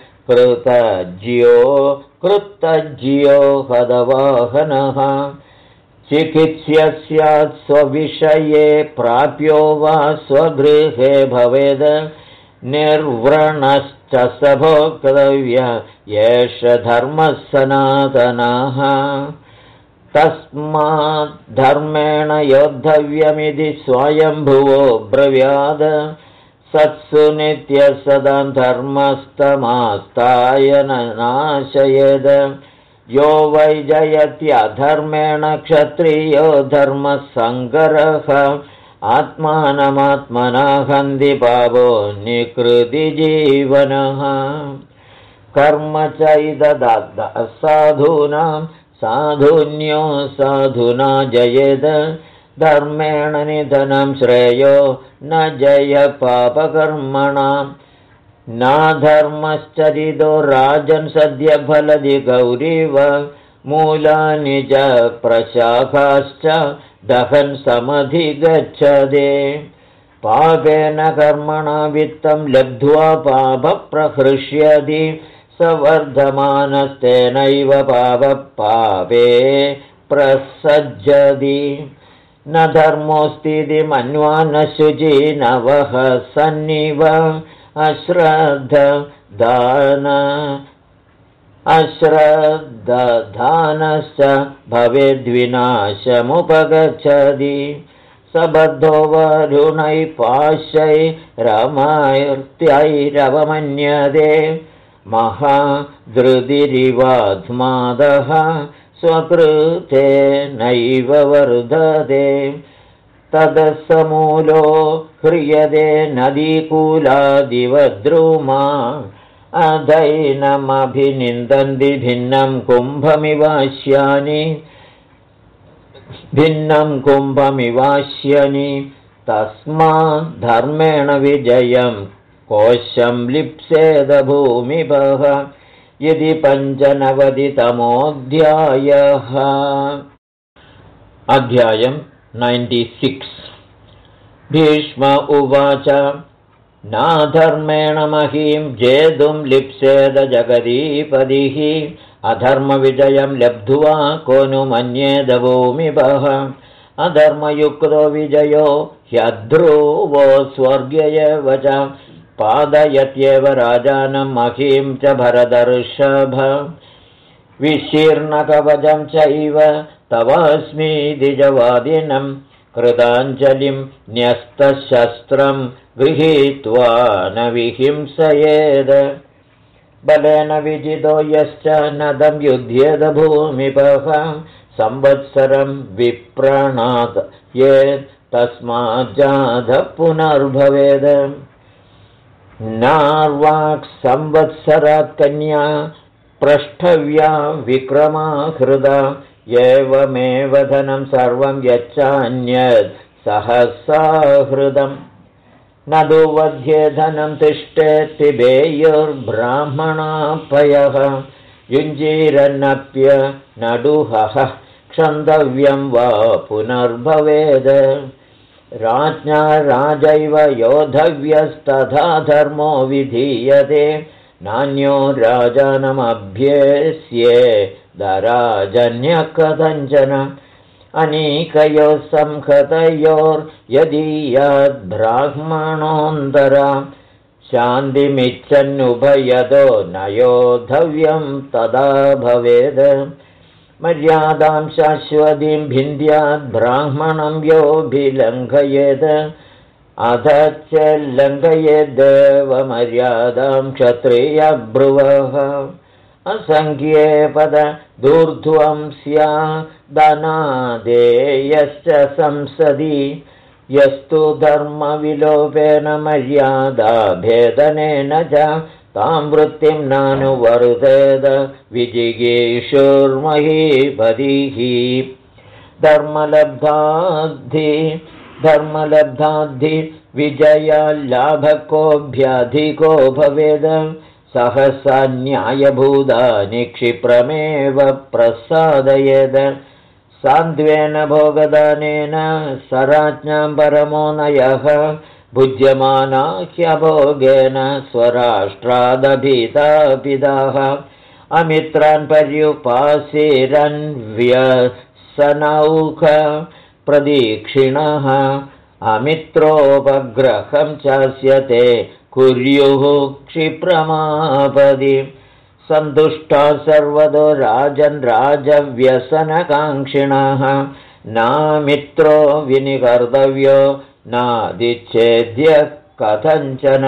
Speaker 1: कृतज्यो हतवाहनः चिकित्स्य स्यात् स्वविषये प्राप्यो वा स्वगृहे भवेद् निर्व्रणश्च स भोक्तव्य एष धर्मः सनातनः तस्मात् धर्मेण योद्धव्यमिति स्वयंभुवो ब्रवीत् सत्सु नित्यसदा धर्मस्तमास्ताय न नाशयेद् यो वै जयत्यधर्मेण क्षत्रियो धर्मसङ्गरः आत्मानमात्मना हन्ति पापो निकृतिजीवनः कर्म चैदसाधूनां साधुन्यो साधुना जयेद् धर्मेण निधनं श्रेयो न जय पापकर्मणाम् नाधर्मश्चरितो राजन् सद्य फलदि गौरीव मूलानि च प्रशाखाश्च दहन् समधिगच्छते पापेन कर्मणा वित्तं लब्ध्वा पापप्रहृष्यति स वर्धमानस्तेनैव पापे प्रसज्जति न धर्मोऽस्तीति मन्वा न शुचि नवः सन्निव अश्रद्धदानश्च भवेद्विनाशमुपगच्छति सबद्धो वरुणैः पाशैरमर्त्यैरवमन्यते महाधृतिरिवाध्मादः स्वकृते नैव वर्धते तदसमूलो ह्रियते नदीकूलादिवद्रुमा अधैनमभिनिन्दन्ति भिन्नं कुम्भमिवास्यनि तस्माद्धर्मेण विजयं कोशं लिप्सेद भूमिभः यदि 95तमोऽध्यायः अध्यायम् 96 भीष्म उवाच नाधर्मेण महीं जेतुं लिप्सेद जगदीपतिः अधर्मविजयं लब्ध्वा को नु मन्येद भूमिपः अधर्मयुक्तो विजयो ह्यध्रुवो स्वर्गे एव च पादयत्येव राजानं महीं च भरतर्षभ विशीर्णकवचं चैव तवास्मि द्विजवादिनं कृताञ्जलिं न्यस्तशस्त्रं गृहीत्वा न विहिंसयेद बलेन विजितो यश्च नदं युध्येद भूमिपः संवत्सरं विप्रणात् ये तस्माज्जातः पुनर्भवेद नार्वाक् संवत्सरात् कन्या प्रष्टव्या विक्रमाहृदा एवमेव धनं सर्वं यच्चान्यत् सहसाहृदम् न दुवध्ये धनं तिष्ठेत् पिबेयुर्ब्राह्मणापयः युञ्जीरन्नप्य नडुहः क्षन्तव्यं वा पुनर्भवेद राज्ञा राजैव योद्धव्यस्तथा धर्मो विधीयते नान्यो राजानमभ्येस्ये दराजन्यः कथञ्चन अनीकयोः संहतयोर्यदीयाद्ब्राह्मणोऽन्तरा शान्तिमिच्छन्नुभयतो न योद्धव्यं तदा भवेद मर्यादां शाश्वतीं भिन्द्याद्ब्राह्मणं योऽभिलङ्घयेत् अथ च लङ्घयेदेवमर्यादां क्षत्रियब्रुवः असङ्ख्ये पददूर्ध्वं स्यादनादेयश्च संसदि यस्तु धर्मविलोपेन मर्यादाभेदनेन च तां वृत्तिं नानुवर्तेद विजिगीषुर्महीपतिः धर्मलब्धाद्धि विजयाल्लाभकोऽभ्यधिको भवेद सहसा न्यायभूतानि क्षिप्रमेव प्रसादयेद सान्त्वेन भोगदानेन सराज्ञां परमो नयः भुज्यमाना ह्यभोगेन स्वराष्ट्रादभितापिताः अमित्रान् पर्युपासीरन्व्यसनौख प्रदीक्षिणः अमित्रोपग्रहं चास्यते कुर्युः क्षिप्रमापदि सन्तुष्टा सर्वतो राजन् राजव्यसनकाङ्क्षिणः नामित्रो विनिकर्तव्यो नादिच्छेद्य कथञ्चन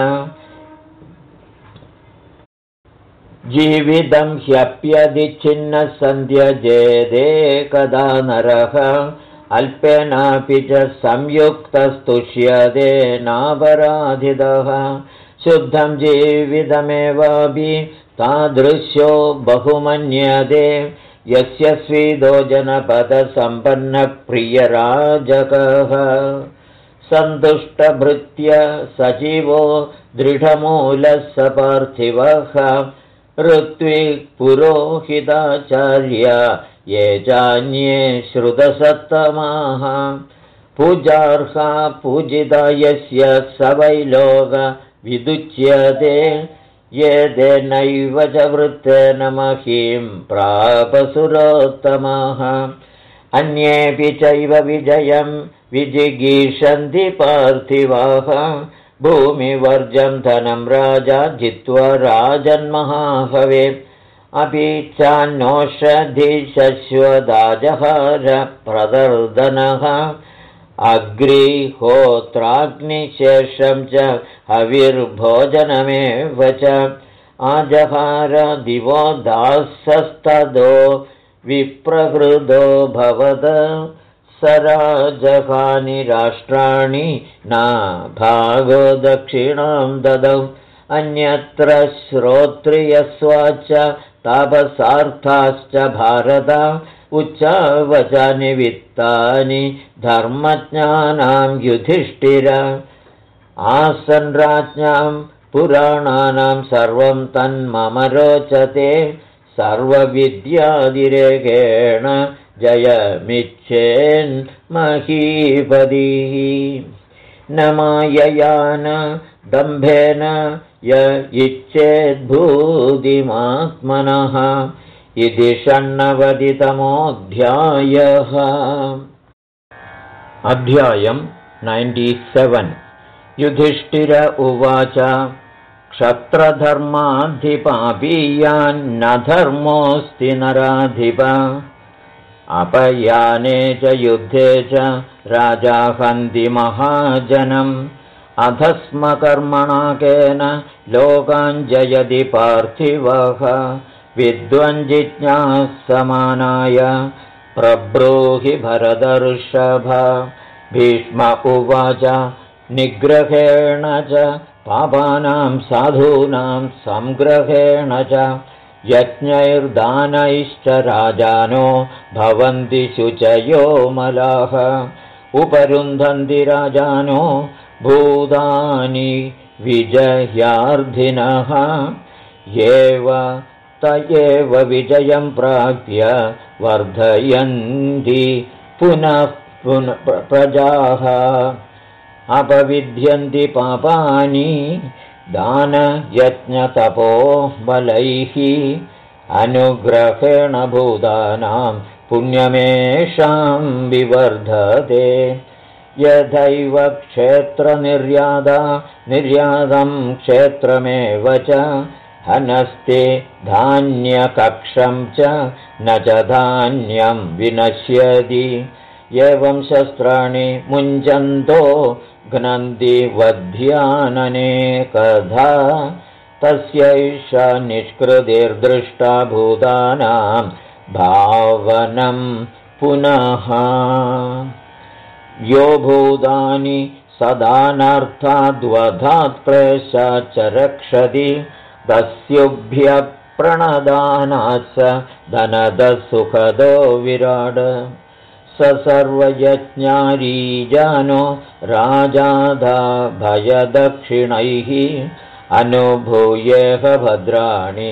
Speaker 1: जीवितं ह्यप्यधिच्छिन्नः सन्त्यजेदे कदा नरः अल्पेनापि च संयुक्तस्तुष्यते नापराधितः शुद्धं जीवितमेवापि तादृश्यो बहुमन्यते यस्य स्वीदो जनपदसम्पन्नप्रियराजकः सन्तुष्टभृत्य सचिवो दृढमूलः सपार्थिवः ऋत्विक्पुरोहिताचार्य ये चान्ये श्रुतसत्तमाः पूजार्हा पूजिता यस्य स वै लोकविदुच्यते ये तेनैव च वृत्तेन महीं प्रापसुरोत्तमाः अन्येऽपि चैव विजयं विजिगीषन्ति पार्थिवाः भूमिवर्जं धनं राजा जित्वा राजन्महाहवे अपि चान्नोषधिशश्वदाजहार प्रदर्दनः अग्निहोत्राग्निशेषं च हविर्भोजनमेव च आजहार दिवो दासस्तदो विप्रहृदो भवद सराजहानि राष्ट्राणि न भागो दक्षिणां ददौ अन्यत्र श्रोत्रियस्वाच तापसार्थाश्च भारत उच्चावचानि वित्तानि धर्मज्ञानां युधिष्ठिर आसन् राज्ञां पुराणानां सर्वं तन्मम रोचते सर्वविद्यादिरेकेण जयमिच्छेन्महीपतिः न मायया न दम्भेन य इच्छेद्भूतिमात्मनः इति 96तमोऽध्यायः। अध्यायम् 97। युधिष्ठिर उवाच क्षत्रधर्माधिपापीयान्न धर्मोऽस्ति नराधिप अपयाने च युद्धे च राजा हन्ति महाजनम् अधस्मकर्मणा केन लोकान् जयति पार्थिवः विद्वञ्जिज्ञासमानाय प्रब्रूहि भरतर्षभ। भीष्म उवाच निग्रहेण च पापानां साधूनां संग्रहेण च यज्ञैर्दानैश्च राजानो भवन्ति शुचयो मलाः उपरुन्धन्ति राजानो भूतानि विजयार्थिनः एव त एव विजयं प्राप्य वर्धयन्ति पुनः प्रजाः अपविद्यन्ति पापानि दानयज्ञतपो बलैः अनुग्रहेण भूतानां पुण्यमेषां विवर्धते यथैव निर्यादं क्षेत्रमेव च हनस्ते धान्यकक्षं च न च धान्यं विनश्यति एवं शस्त्राणि मुञ्चन्तो घ्नन्ति वध्याननेकधा तस्यैष निष्कृतिर्दृष्टा भूतानां भावनं पुनः यो भूतानि सदानर्थाद्वधात् क्लेशाच्च रक्षति तस्युभ्यः प्रणदानात् स धनदः सुखदो विराड स सर्वयज्ञारीजानो राजाधा भयदक्षिणैः अनुभूयेह भद्राणि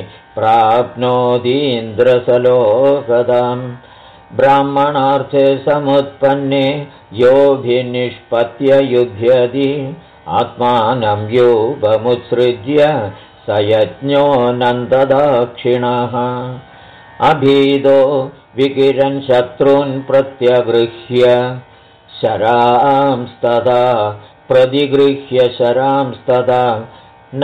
Speaker 1: प्राप्नोतीन्द्रसलोकदाम् ब्राह्मणार्थे समुत्पन्ने योभिनिष्पत्य युध्यति आत्मानं योगमुत्सृज्य स यज्ञोऽनन्तदाक्षिणः अभीदो विकिरन् शत्रून् प्रत्यगृह्य शरांस्तदा प्रतिगृह्य शरांस्तदा न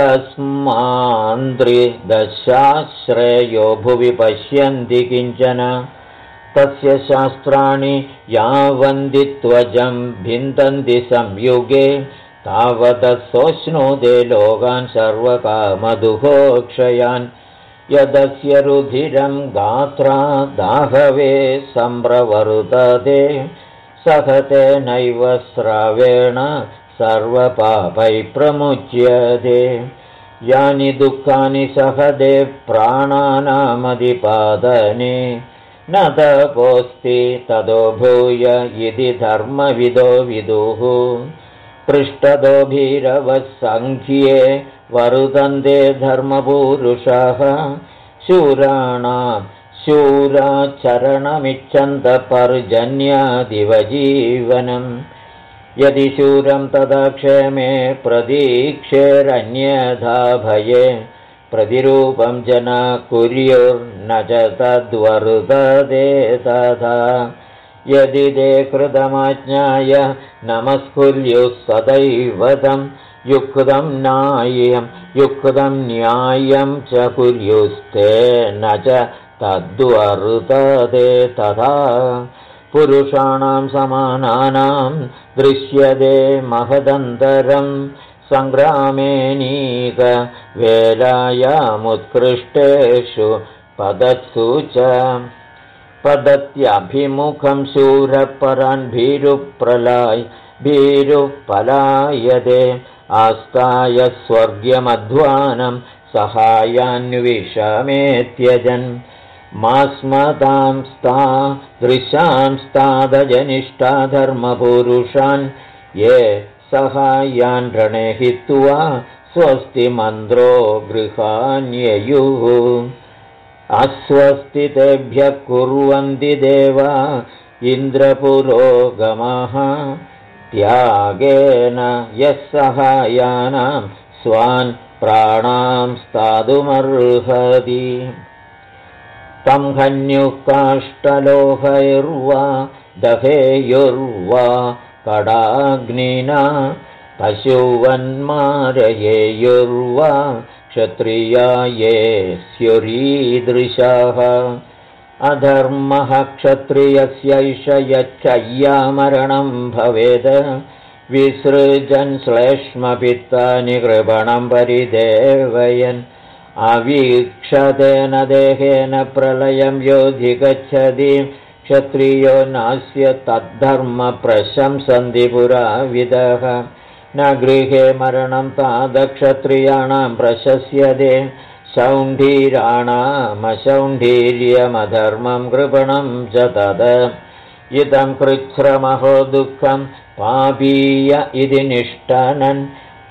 Speaker 1: तस्मान्द्रिदशाश्रेयो भुवि पश्यन्ति किञ्चन तस्य शास्त्राणि यावन्ति त्वजं भिन्दन्ति संयुगे तावत् सोऽश्नुते लोकान् सर्वकामदुःखक्षयान् यदस्य रुधिरं गात्रा दाहवे सम्प्रवर्तते सहतेनैव स्रावेण सर्वपापैः प्रमुच्यते यानि दुःखानि सहदे प्राणानामधिपादने न तपोस्ति ततो भूय इति धर्मविदो विदुः पृष्ठतो भीरवः सङ्ख्ये वरुदन्ते धर्मपूरुषः शूराणां शूराचरणमिच्छन्तः पर्जन्यादिवजीवनम् यदि शूरं तदा क्षेमे प्रतीक्षेरन्यथा भये प्रतिरूपं जना कुर्युर्न च तद्वर्तते तथा यदि ते कृतमाज्ञाय नमस्कुर्युः सदैव तं युक्तं न्यायं च कुर्युस्तेन च तद्वर्तते तथा पुरुषाणां समानानां दृश्यते महदन्तरं सङ्ग्रामेनीक वेलायामुत्कृष्टेषु पदत्सु च पदत्यभिमुखं शूरपरान् भीरुः पलायते आस्ताय स्वर्ग्यमध्वानं सहायान्विषमेत्यजन् मास्मतांस्ता दृशांस्तादजनिष्ठा धर्मपुरुषान् ये सहायान् रणे हित्वा स्वस्ति मन्द्रो गृहाण्ययुः अस्वस्ति तेभ्यः कुर्वन्ति देवा इन्द्रपुरोगमः त्यागेन यः सहायानां स्वान् प्राणां स्थातुमर्हति तं हन्युः काष्ठलोहैर्वा दहेयुर्वा कडाग्निना पशुवन्मारयेयुर्वा क्षत्रिया ये स्युरीदृशाः अधर्मः क्षत्रियस्यैष यच्चय्यामरणं भवेद विसृजन् श्लेष्मपित्तानि कृपणं परिदेवयन् अवीक्षतेन देहेन प्रलयं योऽधिगच्छति क्षत्रियो नास्य तद्धर्मप्रशंसन्ति पुराविदः न गृहे मरणं तादक्षत्रियाणां प्रशस्यते शौण्ढीराणामशौण्ढीर्यमधर्मं कृपणं च तद इदं कृच्छ्रमहो दुःखं पापीय इति निष्ठनन्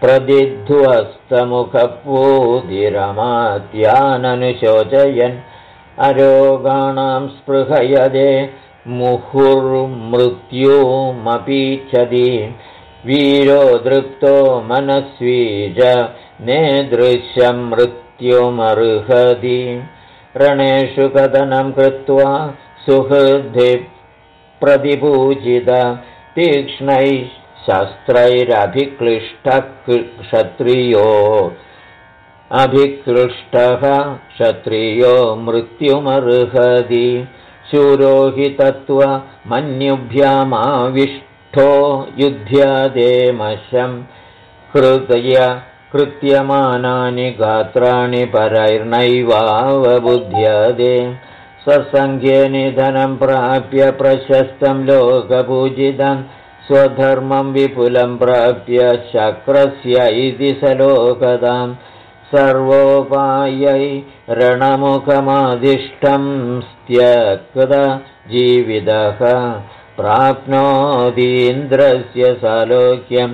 Speaker 1: प्रदिध्वस्तमुखपूतिरमात्याननुशोचयन् अरोगाणां स्पृहयदे मुहुर्मृत्युमपीच्छति वीरो दृप्तो मनस्वी च नेदृश्यं मृत्युमर्हति रणेषु कदनं कृत्वा सुहृद्भिः प्रतिपूजित तीक्ष्णैः शस्त्रैरभिक्लिष्टः क्षत्रियो अभिक्लिष्टः क्षत्रियो मृत्युमर्हति शूरो हि तत्त्वमन्युभ्यामाविष्टो युध्यदेमशं कृत्यमानानि गात्राणि परैर्नैवावबुध्यते ससङ्ख्ये निधनं प्राप्य प्रशस्तं लोकपूजितं स्वधर्मं विपुलं प्राप्य शक्रस्य इति स लोकदां सर्वोपायै रणमुखमादिष्टं त्यक्ता जीवितः प्राप्नोतीन्द्रस्य सालोक्यं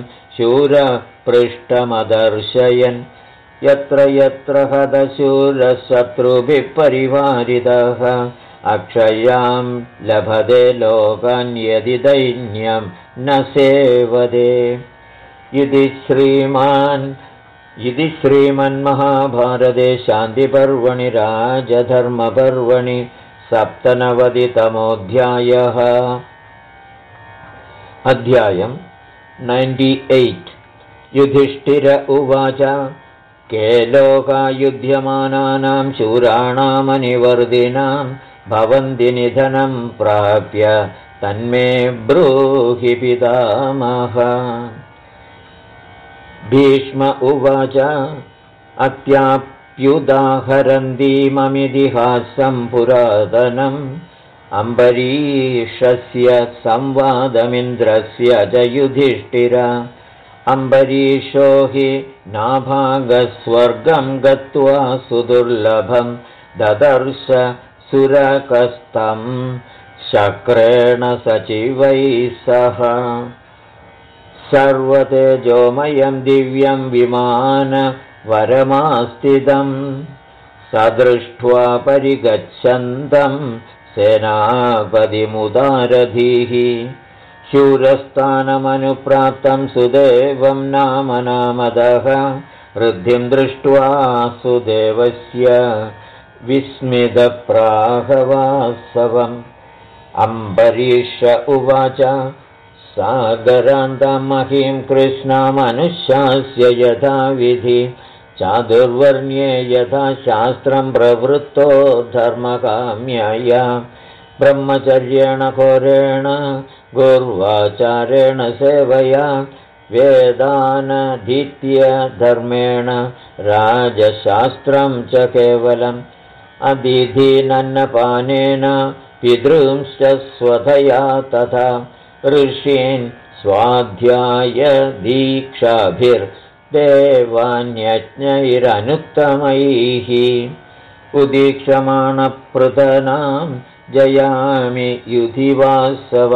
Speaker 1: शूरपृष्ठमदर्शयन् यत्र यत्र हतशूरशत्रुभिः परिवारितः अक्षयां लभते लोकान् यदि दैन्यं न सेवते इति श्रीमन्महाभारते शान्तिपर्वणि राजधर्मपर्वणि 97तमोऽध्यायः अध्यायं 98 युधिष्ठिर उवाच के लोका युध्यमानानां शूराणामनिवर्दिनां भवन्ति निधनं प्राप्य तन्मे ब्रूहि पितामह भीष्म उवाच अत्याप्युदाहरन्तीममितिहासं पुरातनम् अम्बरीषस्य संवादमिन्द्रस्य च युधिष्ठिर अम्बरीषो हि नाभागस्वर्गं गत्वा सुदुर्लभं ददर्श सुरकस्तं शक्रेण सचिवैः सह सर्वतेजोमयं दिव्यं विमानवरमास्थितं सदृष्ट्वा परिगच्छन्तं सेनापतिमुदारधीः शूरस्थानमनुप्राप्तं सुदेवं नामनामदः वृद्धिं दृष्ट्वा सुदेवस्य विस्मितप्राहवासवम् अम्बरीष उवाच सागरान्तमहिं कृष्णमनुशास्य यथाविधि चातुर्वर्ण्ये यथा शास्त्रं प्रवृत्तो धर्मकाम्यया ब्रह्मचर्येण घोरेण गुर्वाचारेण सेवया वेदानधीत्य धर्मेण राजशास्त्रं च केवलम् अदिधिनन्नपानेन पितृंश्च स्वधया तथा ऋषीन् स्वाध्याय दीक्षाभिर्देवान्यज्ञैरनुत्तमैः उदीक्षमाणपृतनां जयामि युधिवासव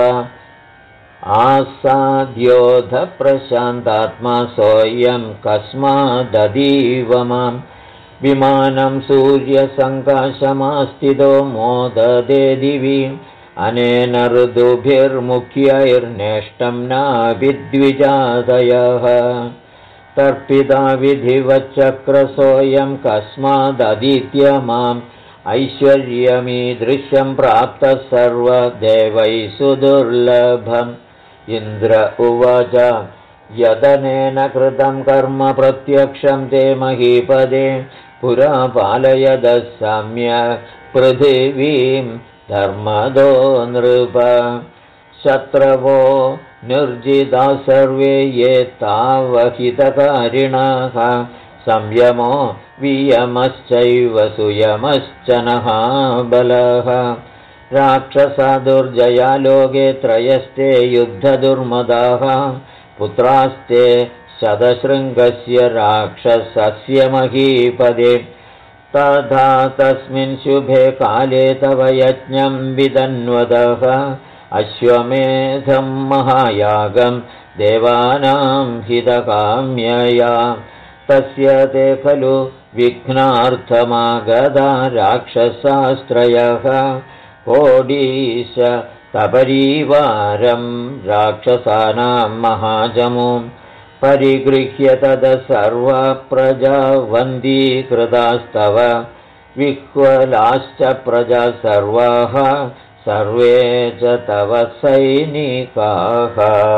Speaker 1: आसाद्योध प्रशान्तात्मा सोऽयं कस्मादतीव मां विमानं सूर्यसङ्काशमास्थितो मोददे दिवि अनेन ऋतुभिर्मुख्यैर्नेष्टं नाभिद्विजातयः तर्पिता विधिवच्चक्रसोऽयं कस्माददित्य माम् ऐश्वर्यमीदृश्यं प्राप्तः सर्वदेवैः सुदुर्लभम् इन्द्र उवाच यदनेन कृतं कर्म प्रत्यक्षं ते महीपदे पुरा पालयदः सम्यक् पृथिवीं धर्मदो नृप शत्रवो निर्जिता सर्वे ये तावहितकारिणः संयमो वियमश्चैव सुयमश्च नः बलः राक्षसा दुर्जया लोके त्रयस्ते युद्धदुर्मदाः पुत्रास्ते शतशृङ्गस्य राक्षसस्य महीपदे तथा तस्मिन् शुभे काले तव यज्ञं विदन्वदः अश्वमेधं महायागं देवानां हितकाम्यया तस्य ते खलु विघ्नार्थमागदा राक्षसास्त्रयः कोडीश तपरीवारं राक्षसानां महाजमुं परिगृह्य तद सर्वा प्रजा वन्दीकृतास्तव विह्वलाश्च प्रजा सर्वाः सर्वे च तव सैनिकाः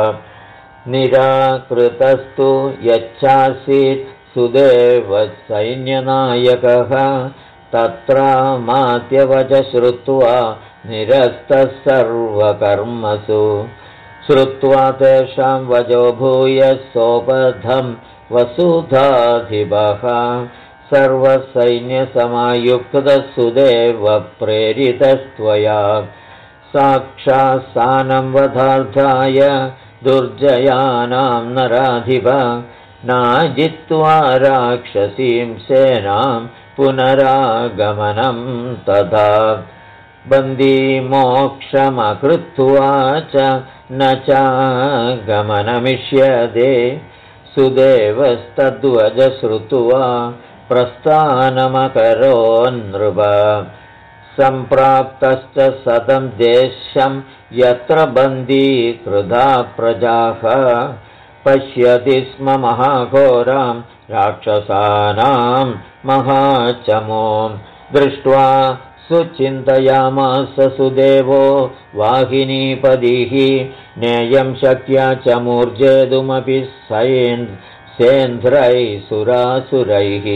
Speaker 1: निराकृतस्तु यच्छासीत् सुदेवः सैन्यनायकः तत्रामात्यवच श्रुत्वा निरस्तः सर्वकर्मसु श्रुत्वा तेषां वचो भूयः सोपधं वसुधाधिपः सर्वसैन्यसमायुक्तः सुदेवः प्रेरितस्त्वया साक्षात्सानं वधार्थाय दुर्जयानां नराधिप नाजित्वा राक्षसीं सेनां पुनरागमनं तथा बन्दीमोक्षमकृत्वा च न चागमनमिष्यते सुदेवस्तद्वच श्रुत्वा प्रस्थानमकरोन्नृप सम्प्राप्तश्च सतं देशं यत्र बन्दीकृता प्रजाः पश्यति स्म महाघोरां राक्षसानां महाचमों दृष्ट्वा सुचिन्तयामास सुदेवो वाहिनीपदिः नेयं शक्या च मूर्जेतुमपि सेन्ध्रैः सुरासुरैः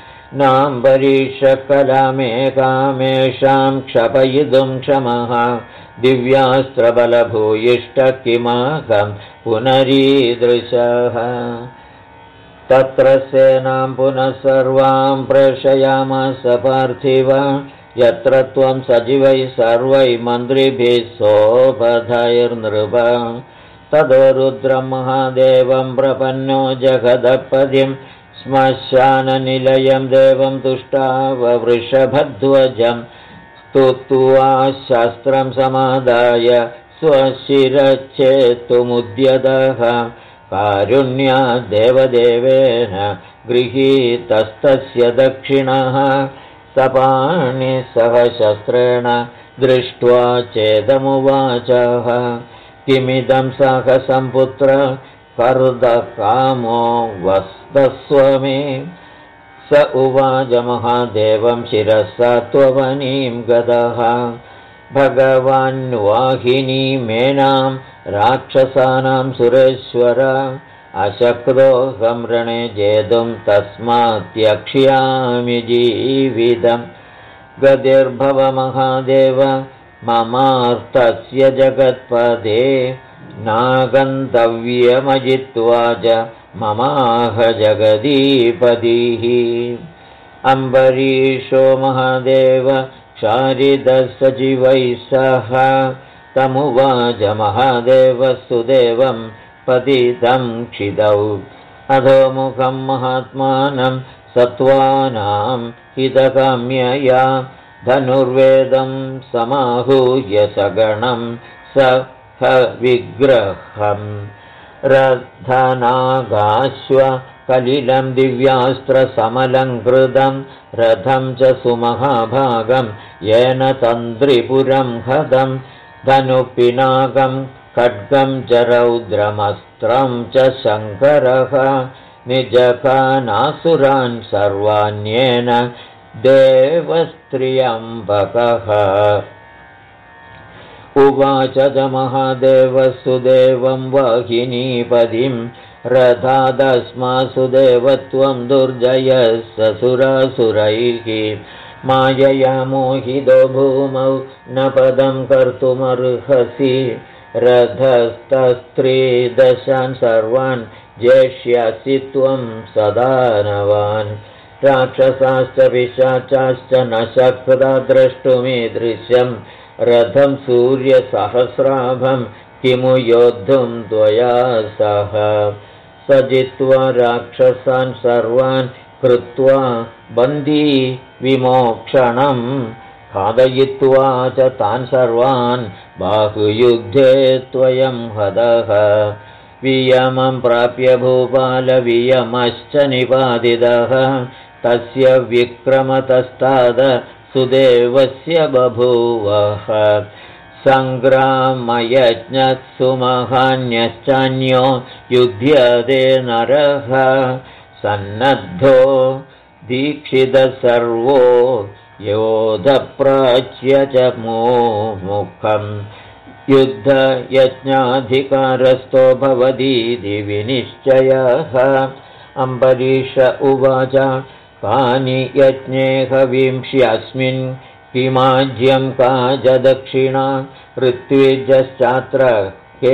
Speaker 1: नाम्बरीषकलामेकामेषां क्षपयितुं क्षमः दिव्यास्त्रबलभूयिष्ठ किमाकं पुनरीदृशः तत्र सेनां पुनः सर्वां प्रेषयामास पार्थिव यत्र त्वं सजीवैः सर्वैः मन्त्रिभिः सोपधैर्नृप ततो रुद्रं महादेवं प्रपन्नो जगदपदिं श्मशाननिलयं देवं तुष्टाववृषभध्वजं स्तुत्वा शास्त्रं समादाय स्वशिरच्छेत्तुमुद्यतः कारुण्यात् देवदेवेन गृहीतस्तस्य दक्षिणः सपाणिसह शस्त्रेण दृष्ट्वा चेदमुवाचः किमिदं साहसं पुत्र कर्दकामो वस्तस्व मे स उवाच महादेवं शिरसा त्ववनीं गतः भगवान्वाहिनीमेनां राक्षसानां सुरेश्वर अशक्तोऽहं रणे जेतुं तस्मात्यक्ष्यामि जीवितं गतिर्भव महादेव ममार्तस्य जगत्पदे नागन्तव्यमजित्वा च ममाह जगदीपतिः अम्बरीशो महादेव क्षारिदसजीवैः सह तमुवाच महादेव सुदेवं पतितं क्षितौ अधोमुखं महात्मानं सत्त्वानां हितकाम्यया धनुर्वेदं समाहूय सगणं स विग्रहम् रथनागाश्व कलिलं दिव्यास्त्रसमलङ्कृतं रथं च सुमहाभागं येन तन्द्रिपुरं हतं धनुपिनाकं खड्गं च रौद्रमस्त्रं च शङ्करः निजखानासुरान् सर्वान्येन देवस्त्र्यम्बकः उवाच च महादेवसुदेवं वाहिनीपदिं रथादस्मासु देवत्वं दुर्जयस्सुरासुरैः मायया मोहितो भूमौ न पदं कर्तुमर्हसि रथस्तस्त्रीदशान् सर्वान् जेष्यसि त्वं सदानवान् राक्षसाश्च पिशाचाश्च न शक्ता द्रष्टुमीदृशम् रथं सूर्यसहस्राभं किमु योद्धुं त्वया सह स जित्वा राक्षसान् सर्वान् कृत्वा बन्दी विमोक्षणं खादयित्वा च तान् सर्वान् बाहुयुद्धे त्वयं हतः वियमं प्राप्य भूपालवियमश्च निपातितः तस्य विक्रमतस्ताद सुदेवस्य बभूवः सङ्ग्रामयज्ञत्सु महान्यश्चान्यो युध्यते नरः सन्नद्धो दीक्षितसर्वो योधप्राच्य च मुखम् युद्धयज्ञाधिकारस्थो भवतीति विनिश्चयः अम्बरीष उवाच कानि यज्ञेह विंश्यस्मिन् किमाज्यं काच दक्षिणा ऋत्विजश्चात्र के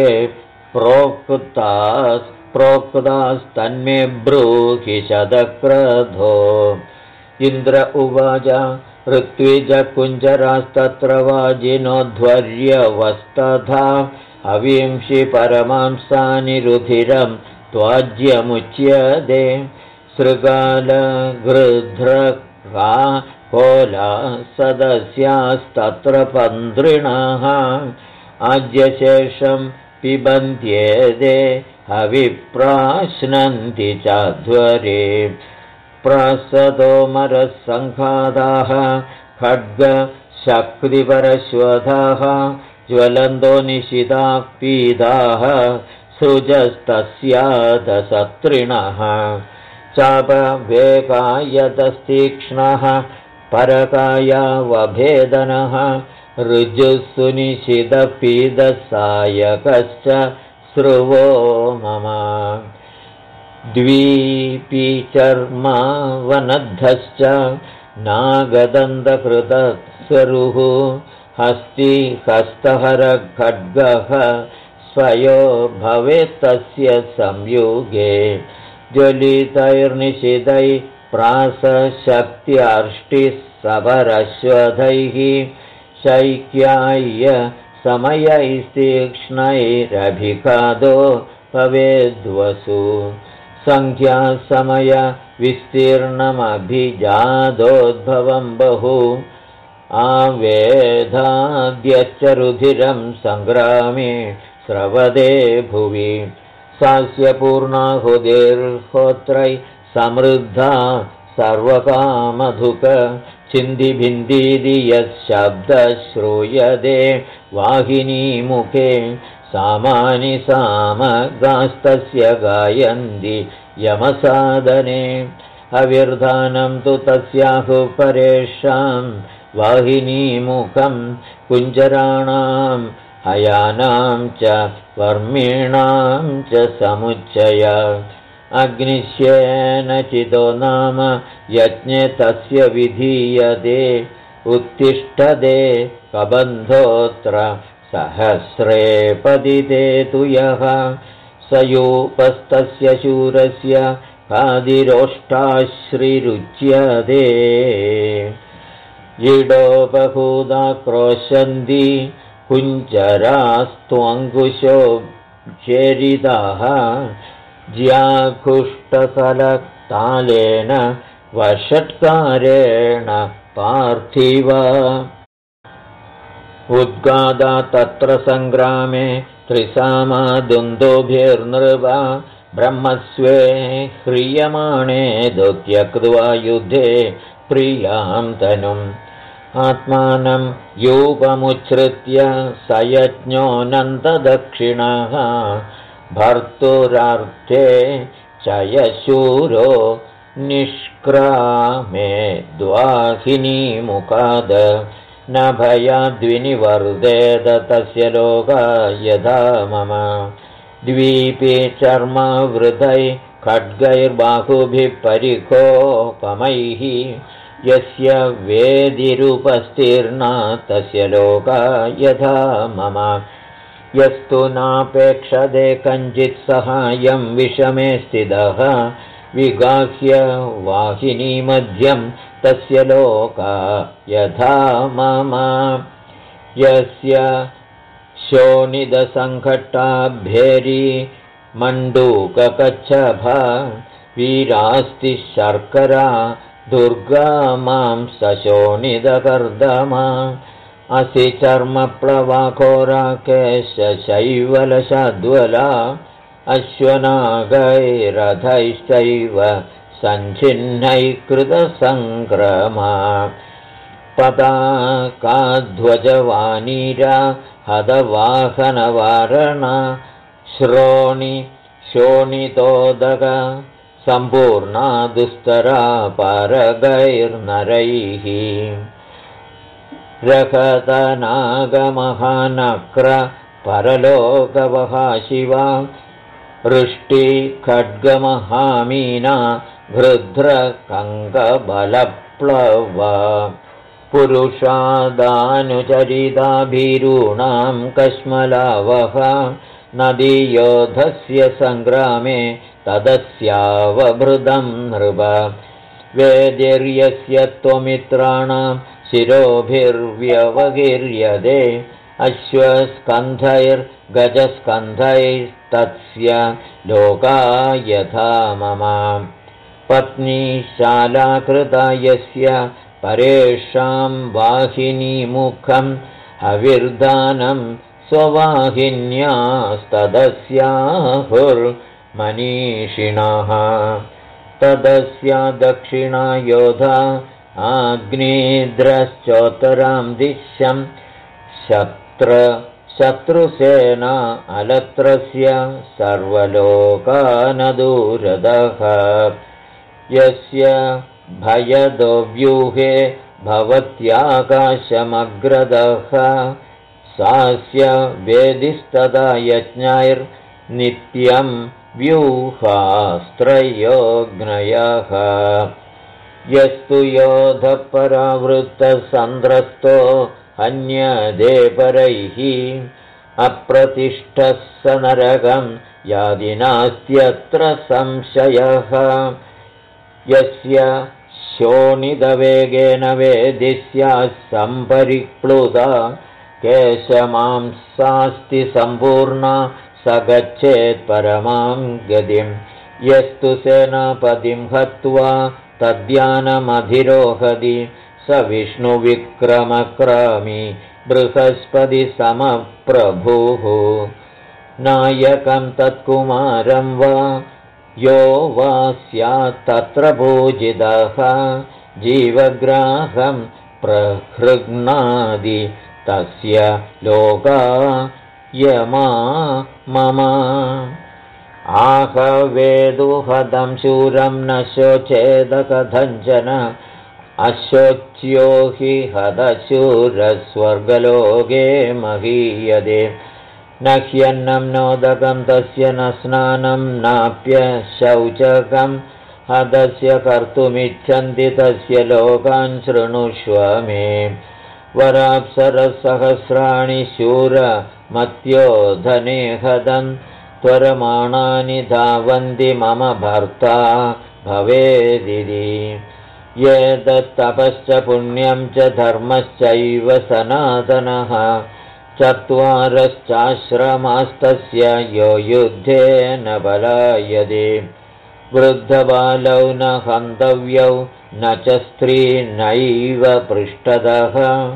Speaker 1: प्रोक्तास्तन्मे ब्रूहि शतक्रधो इन्द्र उवाच ऋत्विजकुञ्जरास्तत्र वाजिनोध्वर्यवस्तथा हविंषि परमांसानि रुधिरं त्वाज्यमुच्यते सृगालगृध्रका कोला सदस्यास्तत्र पन्द्रिणः आज्यशेषं पिबन्त्येते हविप्राश्नन्ति चाध्वरे प्रसदोमरसङ्घाताः खड्गशक्तिपरश्वथाः ज्वलन्तो निशिताः पीताः सृजस्तस्यादशत्रिणः चापवेकायतस्तीक्ष्णः परकायावभेदनः ऋजुःसुनिशितपीदसायकश्च स्रुवो मम द्वीपी चर्मावनद्धश्च नागदन्तकृतस्वरुः हस्ती हस्तहरखड्गः स्वयो भवेत्तस्य संयुगे ज्वलितैर्निशितैः प्रासशक्त्यार्ष्टिः सपरश्वथैः शैक्याय समयैस्तीक्ष्णैरभिखादो भवेद्वसु सङ्ख्यासमय विस्तीर्णमभिजादोद्भवं बहु आवेधाद्यश्च रुधिरं सङ्ग्रामे स्रवदे भुवि सास्यपूर्णाहुतिर्होत्रै समृद्धा सर्वकामधुक छिन्दिभिन्दीति यच्छब्दः श्रूयते वाहिनीमुखे सामानि सामगास्तस्य गायन्ति यमसादने अविर्धानं तु तस्याहु परेषां वाहिनीमुखं कुञ्जराणां हयानां च वर्मिणां च समुच्चय अग्निश्येन चितो नाम यज्ञे तस्य विधीयते उत्तिष्ठते कबन्धोऽत्र सहस्रे पतिते तु यः सयूपस्तस्य शूरस्य कादिरोष्टाश्रिरुच्यते जिडोपहूता क्रोशन्ति कुञ्जरास्त्वङ्कुशो चेरिताः ज्याकुष्टकलतालेन वषट्कारेण पार्थिव उद्गादा तत्र सङ्ग्रामे त्रिसामादुन्दोभिर्नृपा ब्रह्मस्वे ह्रियमाणे दु त्यक्त्वा युद्धे प्रियां तनुम् आत्मानं यूपमुच्छ्रित्य स यज्ञोऽनन्तदक्षिणः भर्तुरार्थे चयशूरो निष्क्रामे द्वाहिनीमुखाद न भयाद्विनिवर्धेद तस्य लोका यथा मम द्वीपे चर्मवृधै खड्गैर्बाहुभिः परिकोपमैः यस्य वेदिरुपस्तीर्णा तस्य लोका यथा मम यस्तु नापेक्षते कञ्चित् सहायं विषमे स्थितः विगाह्य वाहिनीमध्यं तस्य लोका यथा मम यस्य शोणितसङ्घट्टाभ्येरी मण्डूककच्छभा वीरास्ति शर्करा दुर्गा मां सशोणितकर्दमा असि चर्मप्लवाघोरा केशशैवलशाद्वला अश्वनागैरथैश्चैव सञ्छिन्नैः कृतसङ्क्रमा पताकाध्वजवानीरा हदवाहनवारणा श्रोणि शोणितोदक सम्पूर्णा दुस्तरा पारगैर्नरैः रखतनागमहानक्र परलोकवहा शिवा वृष्टि खड्गमहामीना घृध्रकङ्कबलप्लवा पुरुषादानुचरिताभीरूणां कश्मलावः नदीयोधस्य सङ्ग्रामे तदस्यावभृदं नृप वेदिर्यस्य त्वमित्राणां शिरोभिर्व्यवगीर्यते अश्वस्कन्धैर्गजस्कन्धैस्तस्य लोका यथा मम पत्नी शालाकृता यस्य परेषां वाहिनीमुखं हविर्दानं स्ववाहिन्यास्तदस्याहुर्मनीषिणः तदस्या दक्षिणा योधा आग्नेद्रश्चोत्तरां दिशं शत्रुसेना अलत्रस्य सर्वलोकानदूरदः यस्य भयदोव्यूहे भवत्याकाशमग्रदः सास्य वेदिस्तदा यज्ञैर्नित्यं व्यूहास्त्रयोग्नयः यस्तु योधपरावृत्तसन्द्रस्तो हन्यदे परैः अप्रतिष्ठः स नरकं यादि नास्त्यत्र संशयः यस्य शोणितवेगेन वेदिस्याः सम्परिप्लुता केशमांसास्ति सम्पूर्णा स गच्छेत् परमां गतिं यस्तु सेनापतिं हत्वा तद्यानमधिरोहति स विष्णुविक्रमक्रामी बृहस्पतिसमप्रभुः नायकं तत्कुमारं वा यो वा स्यात् तत्र पूजितः जीवग्राहं प्रहृग्नादि तस्य लोका यमा मम आहवेदुहदं शूरं न शोचेदकथञ्चन अशोच्यो हि हदशूरस्वर्गलोके महीयते न ह्यन्नं नोदकं तस्य न स्नानं नाप्यशौचकं हदस्य कर्तुमिच्छन्ति तस्य लोकान् शृणुष्व मे वराप्सरसहस्राणि शूरमत्योधने हदन् त्वरमाणानि धावन्ति मम भर्ता भवेदिति एतत्तपश्च पुण्यं च धर्मश्चैव सनातनः चत्वारश्चाश्रमास्तस्य यो युद्धेन पलायते वृद्धबालौ न हन्तव्यौ न च स्त्री नैव पृष्ठतः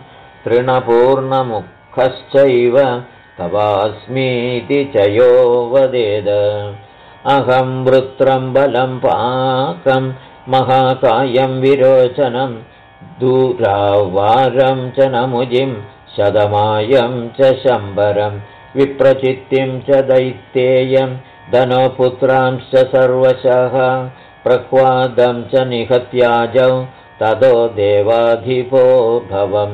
Speaker 1: तृणपूर्णमुखश्चैव तवास्मीति च यो वदेद अहं वृत्रं बलं पाकं महाकायं विरोचनं दूरावारं च नमुजिं शतमायं च शम्बरं विप्रचित्तिं च दैत्येयं धनपुत्रांश्च सर्वशः प्रह्वादं च निहत्याजौ ततो देवाधिपो भवम्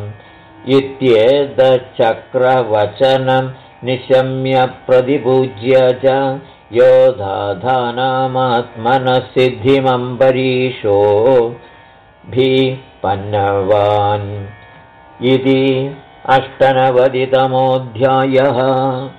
Speaker 1: इत्येतच्चक्रवचनं निशम्य प्रतिपूज्य च योधाधानामात्मनः सिद्धिमम्बरीशो पन्नवान् इति 98तमोऽध्यायः।